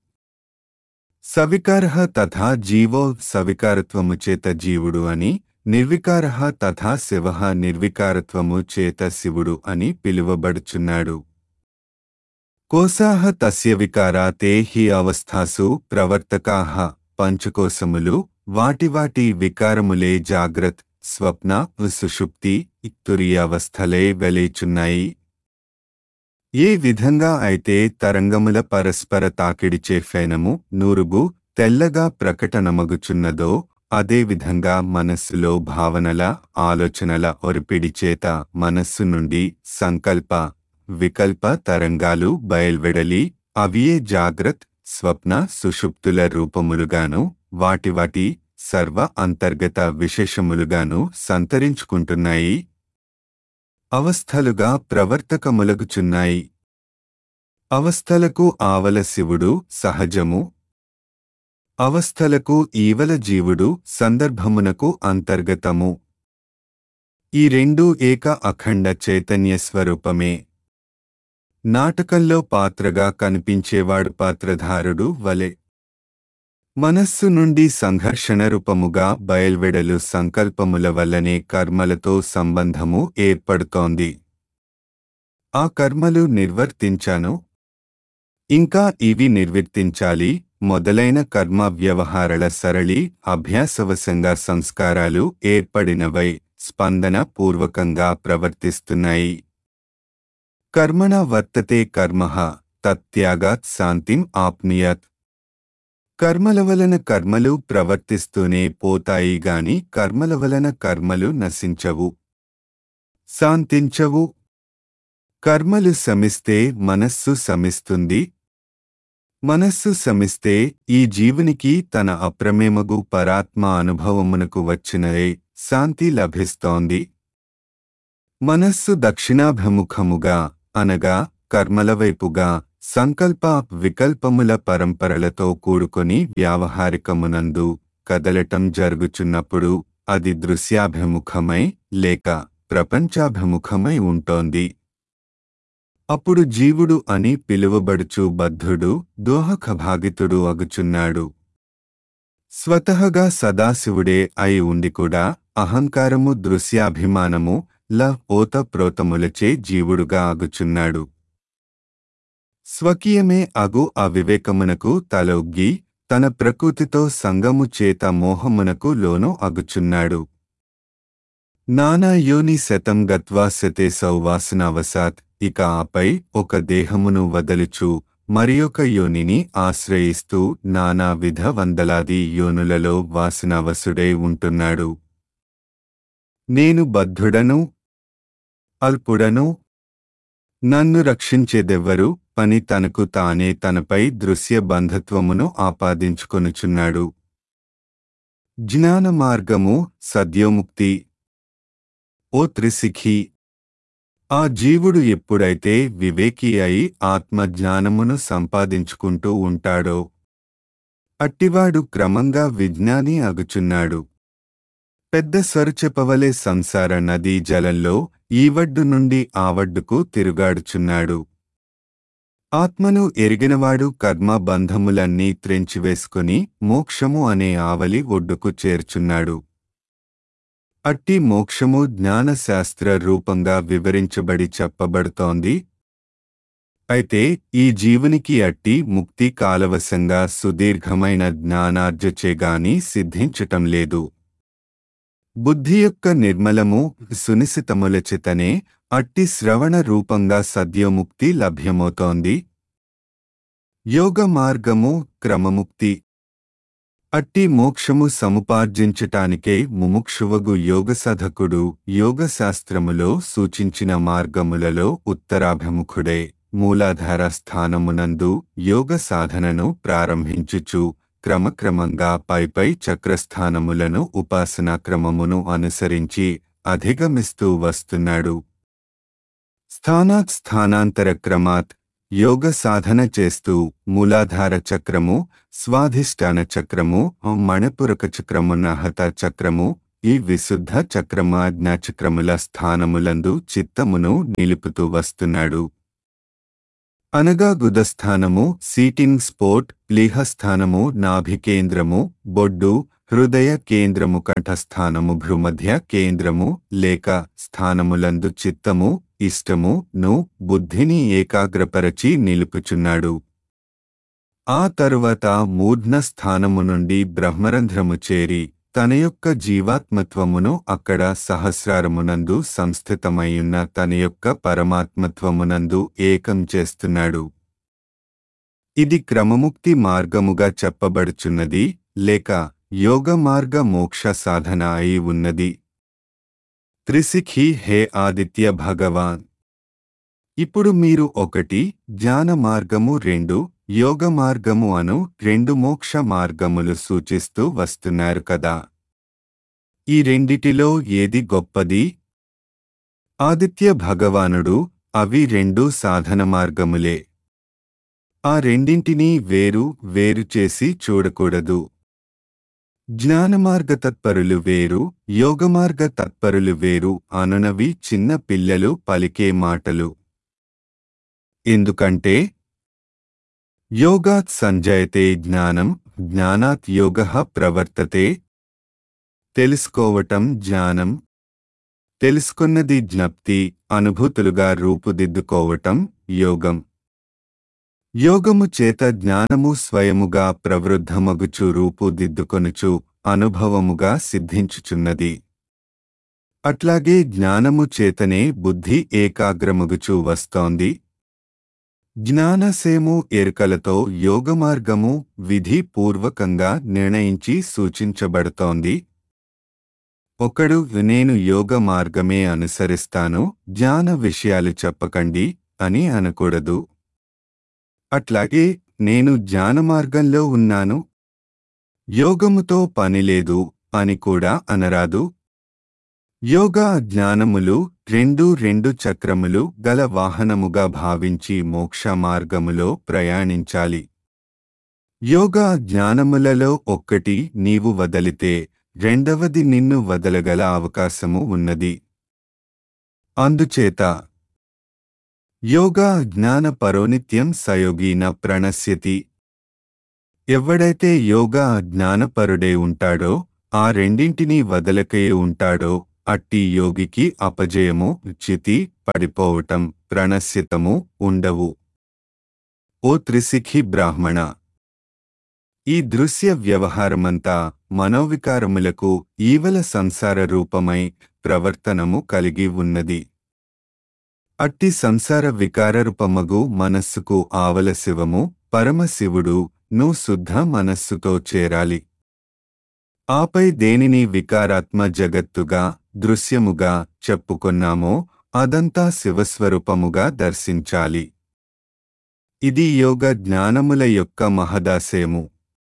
సవికారః తథా జీవో సవికారత్వము చేత జీవుడు అని, నిర్వికారః తథా శివః నిర్వికారత్వము చేత శివుడు అని పిలువబడుచున్నాడు. కోశాః తస్య వికారా తే హి అవస్థాసు ప్రవర్తకాః. పంచకోశములు వాటి వాటి వికారములే జాగ్రత్, స్వప్న, సుషుప్తి, తురీయావస్థలే వెలిచున్నాయి. ఏ విధంగా అయితే తరంగముల పరస్పర తాకిడిచే ఫేనము, నూరుగు, తెల్లగా ప్రకటనమగుచున్నదో, అదేవిధంగా మనస్సులో భావనల, ఆలోచనల ఒరిపిడి చేత మనస్సు నుండి సంకల్ప, వికల్ప తరంగాలు బయల్వెడలి, అవియే జాగ్రత్, స్వప్న, సుషుప్తుల రూపములుగాను, వాటి వాటి సర్వ అంతర్గత విశేషములుగాను సంతరించుకుంటున్నాయి. అవస్థలుగా ప్రవర్తకములగుచున్నాయి. అవస్థలకు ఆవల శివుడు సహజము, అవస్థలకు ఈవల జీవుడు సందర్భమునకు అంతర్గతము. ఈ రెండూ ఏక అఖండ చైతన్య స్వరూపమే. నాటకంలో పాత్రగా కనిపించేవాడు పాత్రధారుడు వలె. మనస్సు నుండి సంఘర్షణ రూపముగా బయల్వెడలు సంకల్పముల వల్లనే కర్మలతో సంబంధము ఏర్పడుతోంది. ఆ కర్మలు నిర్వర్తించాను, ఇంకా ఇవి నిర్వర్తించాలి మొదలైన కర్మ వ్యవహారాల సరళి అభ్యాసవశంగా సంస్కారాలు ఏర్పడినవై స్పందన పూర్వకంగా ప్రవర్తిస్తున్నాయి. కర్మణ వర్తతే కర్మః తత్యాగాత్ శాంతిం ఆప్నుయాత్. కర్మల వలన కర్మలు ప్రవర్తిస్తూనే పోతాయి గాని కర్మల వలన కర్మలు నశించవు, శాంతించవు. కర్మలు శమిస్తే మనస్సు శమిస్తుంది. మనస్సు శమిస్తే ఈ జీవునికి తన అప్రమేమగు పరాత్మ అనుభవమునకు వచ్చినదే శాంతి లభిస్తోంది. మనస్సు దక్షిణాభిముఖముగా అనగా కర్మల వైపుగా సంకల్ప వికల్పముల పరంపరలతో కూడుకొని వ్యావహారికమునందు కదలటం జరుగుచున్నప్పుడు అది దృశ్యాభిముఖమై లేక ప్రపంచాభిముఖమై ఉంటోంది. అప్పుడు జీవుడు అని పిలువబడుచు బద్ధుడు దోహకభాగితుడు అగుచున్నాడు. స్వతహగా సదాశివుడే అయి ఉండి కూడా అహంకారము దృశ్యాభిమానము ల ఓత ప్రోతములచే జీవుడుగా అగుచున్నాడు. స్వకీయమే అగు అవివేకమునకు తలొగ్గి తన ప్రకృతితో సంగము చేత మోహమునకు లోను అగుచున్నాడు. నానా యోని శతం గత్వా శతే సౌవాసనావసాత్. ఇక ఆపై ఒక దేహమును వదలుచు మరియొక యోనిని ఆశ్రయిస్తూ నానా విధ వందలాది యోనులలో వాసనావసుడై ఉంటున్నాడు. నేను బద్ధుడను, అల్పుడను, నన్ను రక్షించేదెవ్వరు పని తనకు తానే తనపై దృశ్య బంధత్వమును ఆపాదించుకొనుచున్నాడు. జ్ఞాన మార్గము సద్యోముక్తి. ఓ త్రిశిఖి, ఆ జీవుడు ఎప్పుడైతే వివేకి అయి ఆత్మజ్ఞానమును సంపాదించుకుంటూ ఉంటాడో అట్టివాడు క్రమంగా విజ్ఞాని అగుచున్నాడు. పెద్ద సరుచెపవలే సంసార నదీ జలంలో ఈవడ్డు నుండి ఆవడ్డుకు తిరుగాడుచున్నాడు. ఆత్మను ఎరిగినవాడు కర్మ బంధములన్నీ త్రెంచివేసుకుని మోక్షము అనే ఆవలి ఒడ్డుకు చేర్చున్నాడు. అట్టి మోక్షము జ్ఞానశాస్త్ర రూపంగా వివరించబడి చెప్పబడుతోంది. అయితే ఈ జీవునికి అట్టి ముక్తి కాలవశంగా సుదీర్ఘమైన జ్ఞానార్జచేగాని సిద్ధించటం లేదు. బుద్ధి యొక్క నిర్మలము సునిశితములచితనే అట్టి శ్రవణ రూపంగా సద్యోముక్తి లభ్యమవుతోంది. యోగ మార్గము క్రమముక్తి. అట్టి మోక్షము సముపార్జించటానికే ముముక్షువగు యోగసాధకుడు యోగశాస్త్రములో సూచించిన మార్గములలో ఉత్తరాభిముఖుడే మూలాధార స్థానమునందు యోగ సాధనను ప్రారంభించుచు క్రమక్రమంగా పైపై చక్రస్థానములను ఉపాసనా క్రమమును అనుసరించి అధిగమిస్తూ వస్తున్నాడు. స్థానాత్ స్థానాంతర క్రమాత్ యోగ సాధన చేస్తూ మూలాధార చక్రము, స్వాధిష్టాన చక్రము, మణిపురక చక్రము, నాహత చక్రము, ఈ విశుద్ధ చక్రము ఆజ్ఞాచక్రముల స్థానములందు చిత్తమును నిలుపుతూ వస్తున్నాడు. అనగా గుదస్థానము, సీటింగ్ స్పోట్, లీహస్థానము, నాభికేంద్రము, బొడ్డు, హృదయ కేంద్రము, కంఠస్థానము, భ్రూమధ్య కేంద్రము లేక స్థానములందు చిత్తము, ఇష్టము ను బుద్ధిని ఏకాగ్రపరచి నిలుపుచున్నాడు. ఆ తరువాత మూర్ధ్న స్థానము నుండి బ్రహ్మరంధ్రము చేరి తన యొక్క జీవాత్మత్వమును అక్కడ సహస్రారమునందు సంస్థితమైయున్న తన యొక్క పరమాత్మత్వమునందు ఏకం చేస్తున్నాడు. ఇది క్రమముక్తి మార్గముగా చెప్పబడుచున్నది లేక యోగ మార్గ మోక్ష సాధన అయి ఉన్నది. త్రిశిఖి హే ఆదిత్య భగవాన్. ఇప్పుడు మీరు ఒకటి జ్ఞాన మార్గము, రెండు యోగ మార్గము అను రెండు మోక్ష మార్గములు సూచిస్తూ వస్తున్నారు కదా. ఈ రెండిటిలో ఏది గొప్పది? ఆదిత్య భగవానుడు అవి రెండు సాధన మార్గములే. ఆ రెండింటినీ వేరు వేరు చేసి చూడకూడదు. జ్ఞానమార్గ తత్పరులు వేరు, యోగమార్గ తత్పరులు వేరు అనునవి చిన్న పిల్లలు పలికే మాటలు. ఎందుకంటే యోగాత్ సంజయతే జ్ఞానం, జ్ఞానాత్ యోగః ప్రవర్తతే. తెలుసుకోవటం జ్ఞానం, తెలుసుకున్నది జ్ఞప్తి, అనుభూతులుగా రూపుదిద్దుకోవటం యోగం. యోగము చేత జ్ఞానము స్వయముగా ప్రవృద్ధమగుచు రూపుదిద్దుకొనుచు అనుభవముగా సిద్ధించుచున్నది. అట్లాగే జ్ఞానము చేతనే బుద్ధి ఏకాగ్రమగుచు వస్తోంది. జ్ఞానసేము ఎరుకలతో యోగమార్గము విధి పూర్వకంగా నిర్ణయించి సూచించబడుతోంది. ఒకడు నేను యోగ మార్గమే అనుసరిస్తాను, జ్ఞాన విషయాలు చెప్పకండి అని అనకూడదు. అట్లాగే నేను జ్ఞానమార్గంలో ఉన్నాను, యోగముతో పనిలేదు అని కూడా అనరాదు. యోగా జ్ఞానములు రెండు రెండు చక్రములు గల వాహనముగా భావించి మోక్ష మార్గములో ప్రయాణించాలి. యోగా జ్ఞానములలో ఒక్కటి నీవు వదలితే రెండవది నిన్ను వదలగల అవకాశము ఉన్నది. అందుచేత యోగా జ్ఞాన పరోనిత్యం సయోగీన ప్రణశ్యతి. ఎవడైతే యోగా జ్ఞానపరుడే ఉంటాడో, ఆ రెండింటినీ వదలకే ఉంటాడో అట్టి యోగికి అపజయము, చితి, పడిపోవటం, ప్రణశ్యతము ఉండవు. ఓ త్రిశిఖి బ్రాహ్మణ, ఈ దృశ్య వ్యవహారమంతా మనోవికారములకు ఈవల సంసార రూపమై ప్రవర్తనము కలిగి ఉన్నది. అట్టి సంసార వికారరూపమగు మనస్సుకు ఆవల శివము, పరమశివుడు ను శుద్ధ మనస్సుతో చేరాలి. ఆపై దేనిని వికారాత్మ జగత్తుగా, దృశ్యముగా చెప్పుకొన్నామో అదంతా శివస్వరూపముగా దర్శించాలి. ఇది యోగ జ్ఞానముల యొక్క మహదాశయము,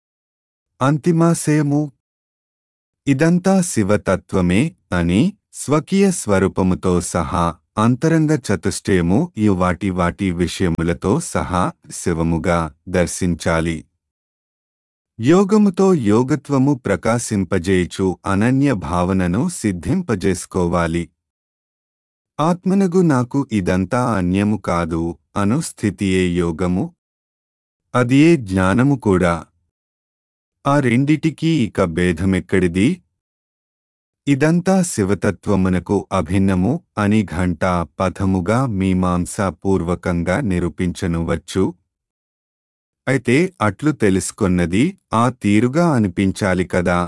అంతిమాశయము. ఇదంతా శివతత్వమే అని స్వకీయ స్వరూపముతో సహా అంతరంగ చతుష్టయము ఈ వాటి వాటి విషయములతో సహా శివముగా దర్శించాలి. యోగముతో యోగత్వము ప్రకాశింపజేయుచు అనన్య భావనను సిద్ధింపజేసుకోవాలి. ఆత్మనగు నాకు ఇదంతా అన్యము కాదు అను స్థితియే యోగము. అదియే జ్ఞానము కూడా. ఆ రెండిటికీ ఇక భేదమెక్కడిది? ఇదంతా శివతత్వమునకు అభిన్నము అని ఘంటా పథముగా మీమాంసాపూర్వకంగా నిరూపించనువచ్చు. అయితే అట్లు తెలుసుకొన్నది ఆ తీరుగా అనిపించాలి కదా.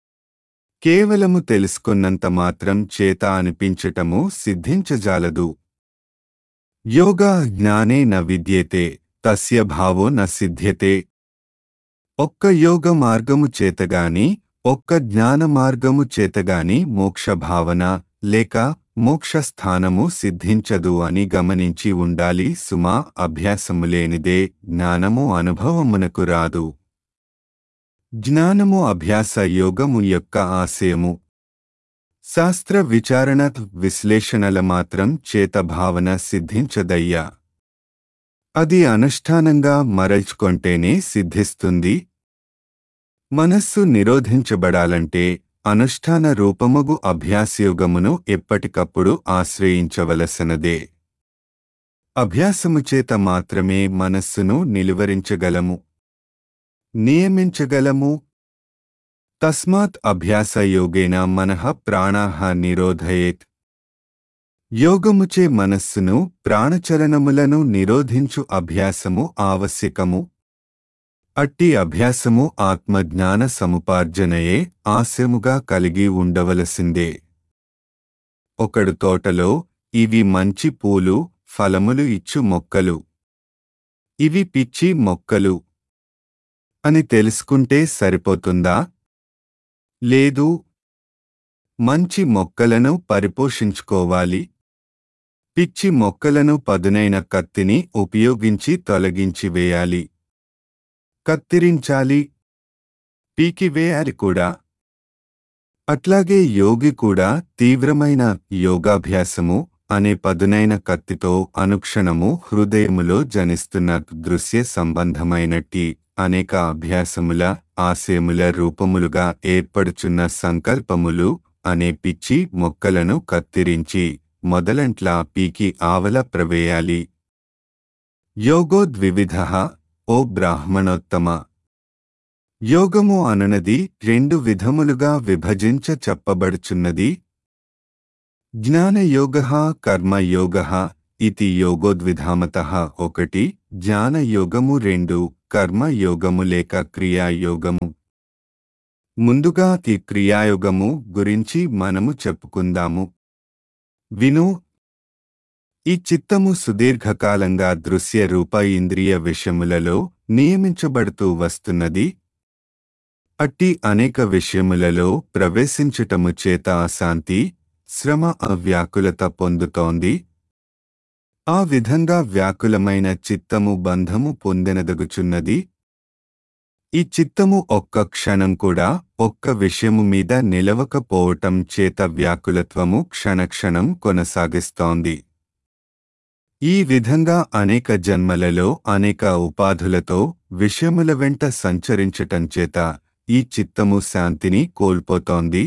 కేవలము తెలుసుకొన్నంత మాత్రం చేత అనిపించటము సిద్ధించజాలదు. యోగా జ్ఞానే న విద్యేతే తస్య భావో న సిద్ధ్యతే. ఒక్క యోగ మార్గము చేతగాని ఒక్క జ్ఞాన మార్గము చేతగాని మోక్ష భావన లేక మోక్షస్థానము సిద్ధించదు అని గమనించి ఉండాలి సుమా. అభ్యాసము లేనిదే జ్ఞానము అనుభవమునకు రాదు. జ్ఞానము అభ్యాస యోగము యొక్క ఆశయము. శాస్త్ర విచారణ విశ్లేషణల మాత్రం చేత భావన సిద్ధించదయ్యా. అది అనుష్ఠానంగా మరల్చుకొంటేనే సిద్ధిస్తుంది. మనస్సు నిరోధించబడాలంటే అనుష్ఠాన రూపముగు అభ్యాసయోగమును ఎప్పటికప్పుడు ఆశ్రయించవలసినదే. అభ్యాసముచేత మాత్రమే మనస్సును నిలువరించగలము, నియమించగలము. తస్మాత్ అభ్యాసయోగేన మనః ప్రాణాః నిరోధయేత్. యోగముచే మనస్సును ప్రాణచలనములను నిరోధించు అభ్యాసము ఆవశ్యకము. అట్టి అభ్యాసము ఆత్మజ్ఞాన సముపార్జనయే ఆశయముగా కలిగి ఉండవలసిందే. ఒకడు తోటలో ఇవి మంచి పూలు ఫలములు ఇచ్చు మొక్కలు, ఇవి పిచ్చి మొక్కలు అని తెలుసుకుంటే సరిపోతుందా? లేదు. మంచి మొక్కలను పరిపోషించుకోవాలి. పిచ్చి మొక్కలను పదునైన కత్తిని ఉపయోగించి తొలగించి వేయాలి, కత్తిరించాలి, పీకివేయాలి కూడా. అట్లాగే యోగి కూడా తీవ్రమైన యోగాభ్యాసము అనే పదునైన కత్తితో అనుక్షణము హృదయములో జనిస్తున్న దృశ్య సంబంధమైనట్టి అనేక అభ్యాసముల ఆశయముల రూపములుగా ఏర్పడుచున్న సంకల్పములు అనే పిచ్చి మొక్కలను కత్తిరించి మొదలంట్లా పీకి ఆవల ప్రవేయాలి. యోగో ద్వివిధః ఓ బ్రాహ్మణోత్తమ. యోగము అనునది రెండు విధములుగా విభజించ చెప్పబడుచున్నది. జ్ఞానయోగః కర్మయోగః ఇతి యోగోద్విధామతః. ఒకటి జ్ఞానయోగము, రెండు కర్మయోగము లేక క్రియాయోగము. ముందుగా ఈ క్రియాయోగము గురించి మనము చెప్పుకుందాము. విను. ఈ చిత్తము సుదీర్ఘకాలంగా దృశ్య రూప ఇంద్రియ విషయములలో నియమించబడుతూ వస్తున్నది. అట్టి అనేక విషయములలో ప్రవేశించుటము చేత అశాంతి, శ్రమ, అవ్యాకులత పొందుతోంది. ఆ విధంగా వ్యాకులమైన చిత్తము బంధము పొందెనదగుచున్నది. ఈ చిత్తము ఒక్క క్షణం కూడా ఒక్క విషయము మీద నిలవకపోవటం చేత వ్యాకులత్వము క్షణక్షణం కొనసాగిస్తోంది. ఈ విధంగా అనేక జన్మలలో అనేక ఉపాధులతో విషయముల వెంట సంచరించటం చేత ఈ చిత్తము శాంతిని కోల్పోతోంది.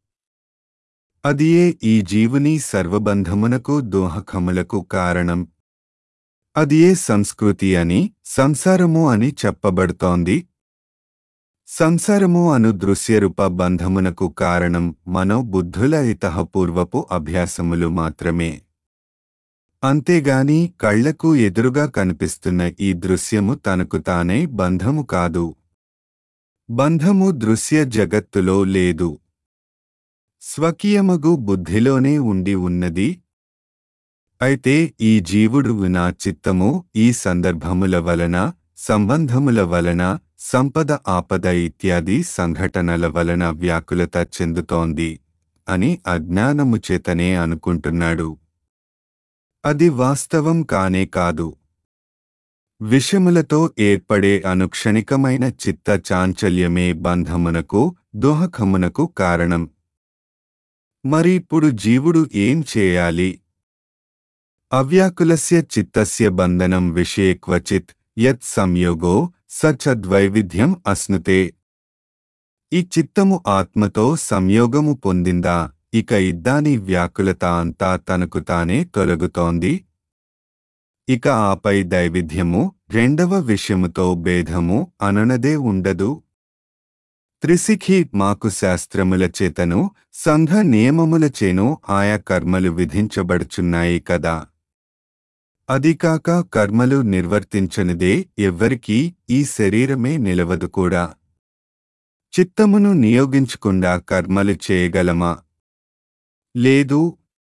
అదియే ఈ జీవుని సర్వబంధమునకు దోహకములకు కారణం. అదియే సంస్కృతి అని, సంసారము అని చెప్పబడుతోంది. సంసారము అను దృశ్యరూప బంధమునకు కారణం మనోబుద్ధుల ఇతఃపూర్వపు అభ్యాసములు మాత్రమే. అంతేగాని కళ్లకు ఎదురుగా కనిపిస్తున్న ఈ దృశ్యము తనకు తానే బంధము కాదు. బంధము దృశ్య జగత్తులో లేదు, స్వకీయమగు బుద్ధిలోనే ఉండి ఉన్నది. అయితే ఈ జీవుడు నా చిత్తము ఈ సందర్భముల వలన, సంబంధముల వలన, సంపద ఆపద ఇత్యాది సంఘటనల వలన వ్యాకులత చెందుతోంది అని అజ్ఞానము చేతనే అనుకుంటున్నాడు. అది వాస్తవం కానే కాదు. విషయములతో ఏర్పడే అనుక్షణికమైన చిత్త చాంచల్యమే బంధమునకు, దోహకమునకు కారణం. మరి ఇప్పుడు జీవుడు ఏం చేయాలి? అవ్యాకులస్య చిత్తస్య బంధనం విషయే క్వచిత్ యత్ సంయోగో సచద్వైవిధ్యం అస్నుతే. ఈ చిత్తము ఆత్మతో సంయోగము పొందిందా, ఇక ఇద్దాని వ్యాకులత అంతా తనకు తానే తొలగుతోంది. ఇక ఆపై దైవిధ్యము, రెండవ విషయముతో భేదము అననదే ఉండదు. త్రిశిఖి మాకు శాస్త్రముల చేతను సంఘ నియమముల చేను ఆయా కర్మలు విధించబడుచున్నాయి కదా. అదికాక కర్మలు నిర్వర్తించనిదే ఎవ్వరికీ ఈ శరీరమే నిలవదు కూడా. చిత్తమును నియోగించకుండా కర్మలు చేయగలమా? లేదు.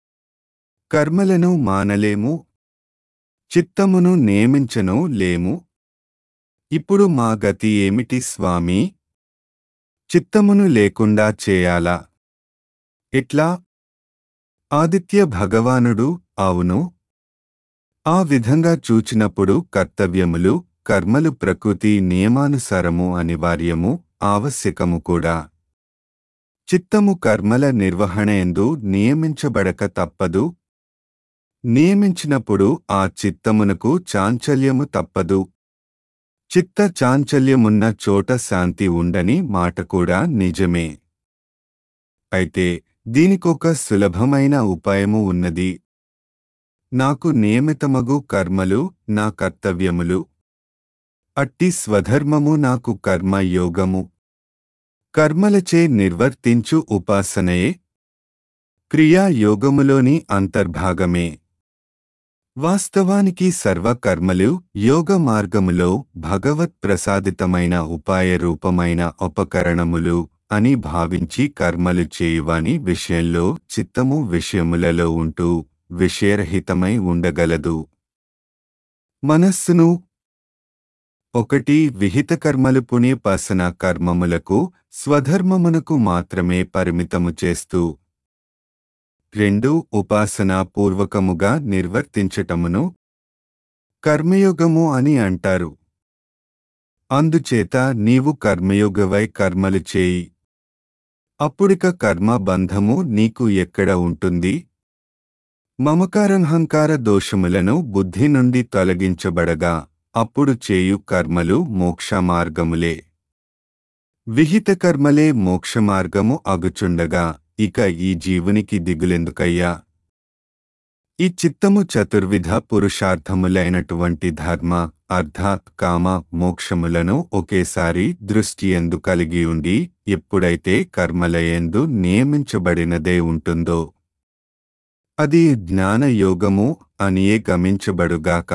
కర్మలను మానలేము. చిత్తమును నియమించను లేము. ఇప్పుడు మా గతి ఏమిటి స్వామీ? చిత్తమును లేకుండా చేయాలా? ఎట్లా? ఆదిత్య భగవానుడు అవును. ఆ విధంగా చూచినప్పుడు కర్తవ్యములు కర్మలు ప్రకృతి నియమానుసారము అనివార్యము ఆవశ్యకము కూడా. చిత్తము కర్మల నిర్వహణయందు నియమించబడక తప్పదు. నియమించినప్పుడు ఆ చిత్తమునకు చాంచల్యము తప్పదు. చిత్త చాంచల్యమున్న చోట శాంతి ఉండని మాట కూడా నిజమే. అయితే దీనికొక సులభమైన ఉపాయము ఉన్నది. నాకు నియమితమగు కర్మలు నా కర్తవ్యములు. అట్టి స్వధర్మము నాకు కర్మ యోగము. కర్మలచే నిర్వర్తించు ఉపాసనయే క్రియా యోగములోని అంతర్భాగమే. వాస్తవానికి సర్వ కర్మలు యోగ మార్గములో భగవత్ ప్రసాదితమైన ఉపాయ రూపమైన ఉపకరణములు అని భావించి కర్మలు చేయువాని విషయంలో చిత్తము విషయములలో ఉంటూ విషయరహితమై ఉండగలదు. మనస్సును ఒకటి విహిత కర్మలు పుణ్యపాసన కర్మములకు స్వధర్మమునకు మాత్రమే పరిమితము చేస్తూ రెండు ఉపాసనా పూర్వకముగా నిర్వర్తించటమును కర్మయోగము అని అంటారు. అందుచేత నీవు కర్మయోగవై కర్మలు చేయి. అప్పుడిక కర్మ బంధము నీకు ఎక్కడ ఉంటుంది? మమకారహంకార దోషములను బుద్ధి నుండి తొలగించబడగా అప్పుడు చేయు కర్మలు మోక్ష మార్గములే. విహిత కర్మలే మోక్షమార్గము అగుచుండగా ఇక ఈ జీవునికి దిగులెందుకయ్యా? ఈ చిత్తము చతుర్విధ పురుషార్థములైనటువంటి ధర్మ అర్థ కామ మోక్షములను ఒకేసారి దృష్టియందు కలిగియుండి ఎప్పుడైతే కర్మలయందు నియమించబడినదే ఉంటుందో అది జ్ఞానయోగము అనియే గమించబడుగాక.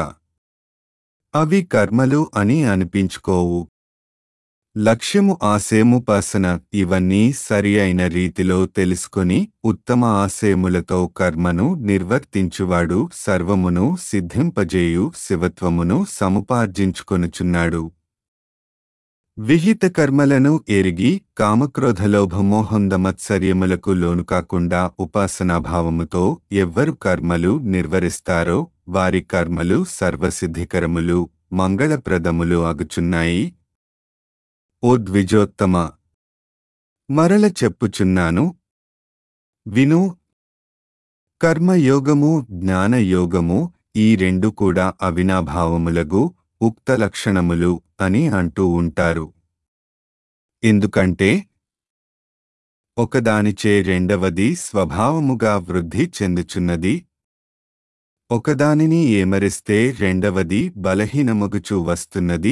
అవి కర్మలు అని అనిపించుకోవు. లక్ష్యము ఆశయముపాసన ఇవన్నీ సరి అయిన రీతిలో తెలుసుకొని ఉత్తమ ఆశయములతో కర్మను నిర్వర్తించువాడు సర్వమును సిద్ధింపజేయు శివత్వమును సముపార్జించుకొనుచున్నాడు. విహిత కర్మలను ఎరిగి కామక్రోధలోభమోహందమత్సర్యములకు లోనుకాకుండా ఉపాసనాభావముతో ఎవ్వరు కర్మలు నిర్వరిస్తారో వారి కర్మలు సర్వసిద్ధికరములు మంగళప్రదములు అగుచున్నాయి. ఓ ద్విజోత్తమ, మరల చెప్పుచున్నాను విను. కర్మయోగము జ్ఞానయోగము ఈ రెండు కూడా అవినాభావములగు ఉక్త లక్షణములు అని అంటూ ఉంటారు. ఎందుకంటే ఒకదానిచే రెండవది స్వభావముగా వృద్ధి చెందుచున్నది. ఒకదానిని ఏమరిస్తే రెండవది బలహీనమగుచూ వస్తున్నది.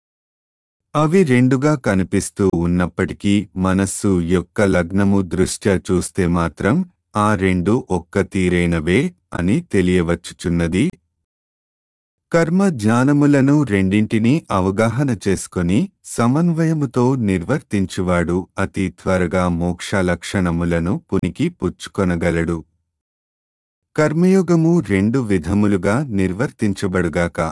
అవి రెండుగా కనిపిస్తూ ఉన్నప్పటికీ మనస్సు యొక్క లగ్నము దృష్ట్యా చూస్తే మాత్రం ఆ రెండు ఒక్క తీరైనవే అని తెలియవచ్చుచున్నది. కర్మ జ్ఞానములను రెండింటినీ అవగాహన చేసుకొని సమన్వయముతో నిర్వర్తించువాడు అతి త్వరగా మోక్ష లక్షణములను పునికి పుచ్చుకొనగలడు. కర్మయోగము రెండు విధములుగా నిర్వర్తించబడుగాక.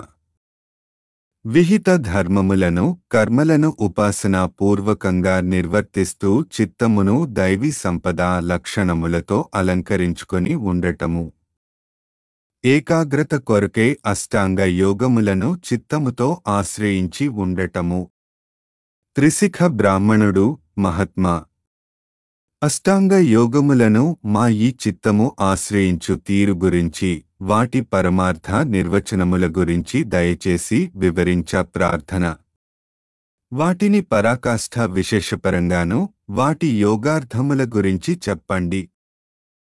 విహిత ధర్మములను కర్మలను ఉపాసనా పూర్వకంగా నిర్వర్తిస్తూ చిత్తమును దైవీ సంపద లక్షణములతో అలంకరించుకొని ఉండటము. ఏకాగ్రత కొరకే అష్టాంగ యోగములను చిత్తముతో ఆశ్రయించి ఉండటము. త్రిశిఖ బ్రాహ్మణుడు మహాత్మా అష్టాంగ యోగములను మా ఈ చిత్తము ఆశ్రయించు తీరు గురించి వాటి పరమార్థ నిర్వచనముల గురించి దయచేసి వివరించ ప్రార్థన. వాటిని పరాకాష్ఠ విశేషపరంగాను వాటి యోగార్థముల గురించి చెప్పండి.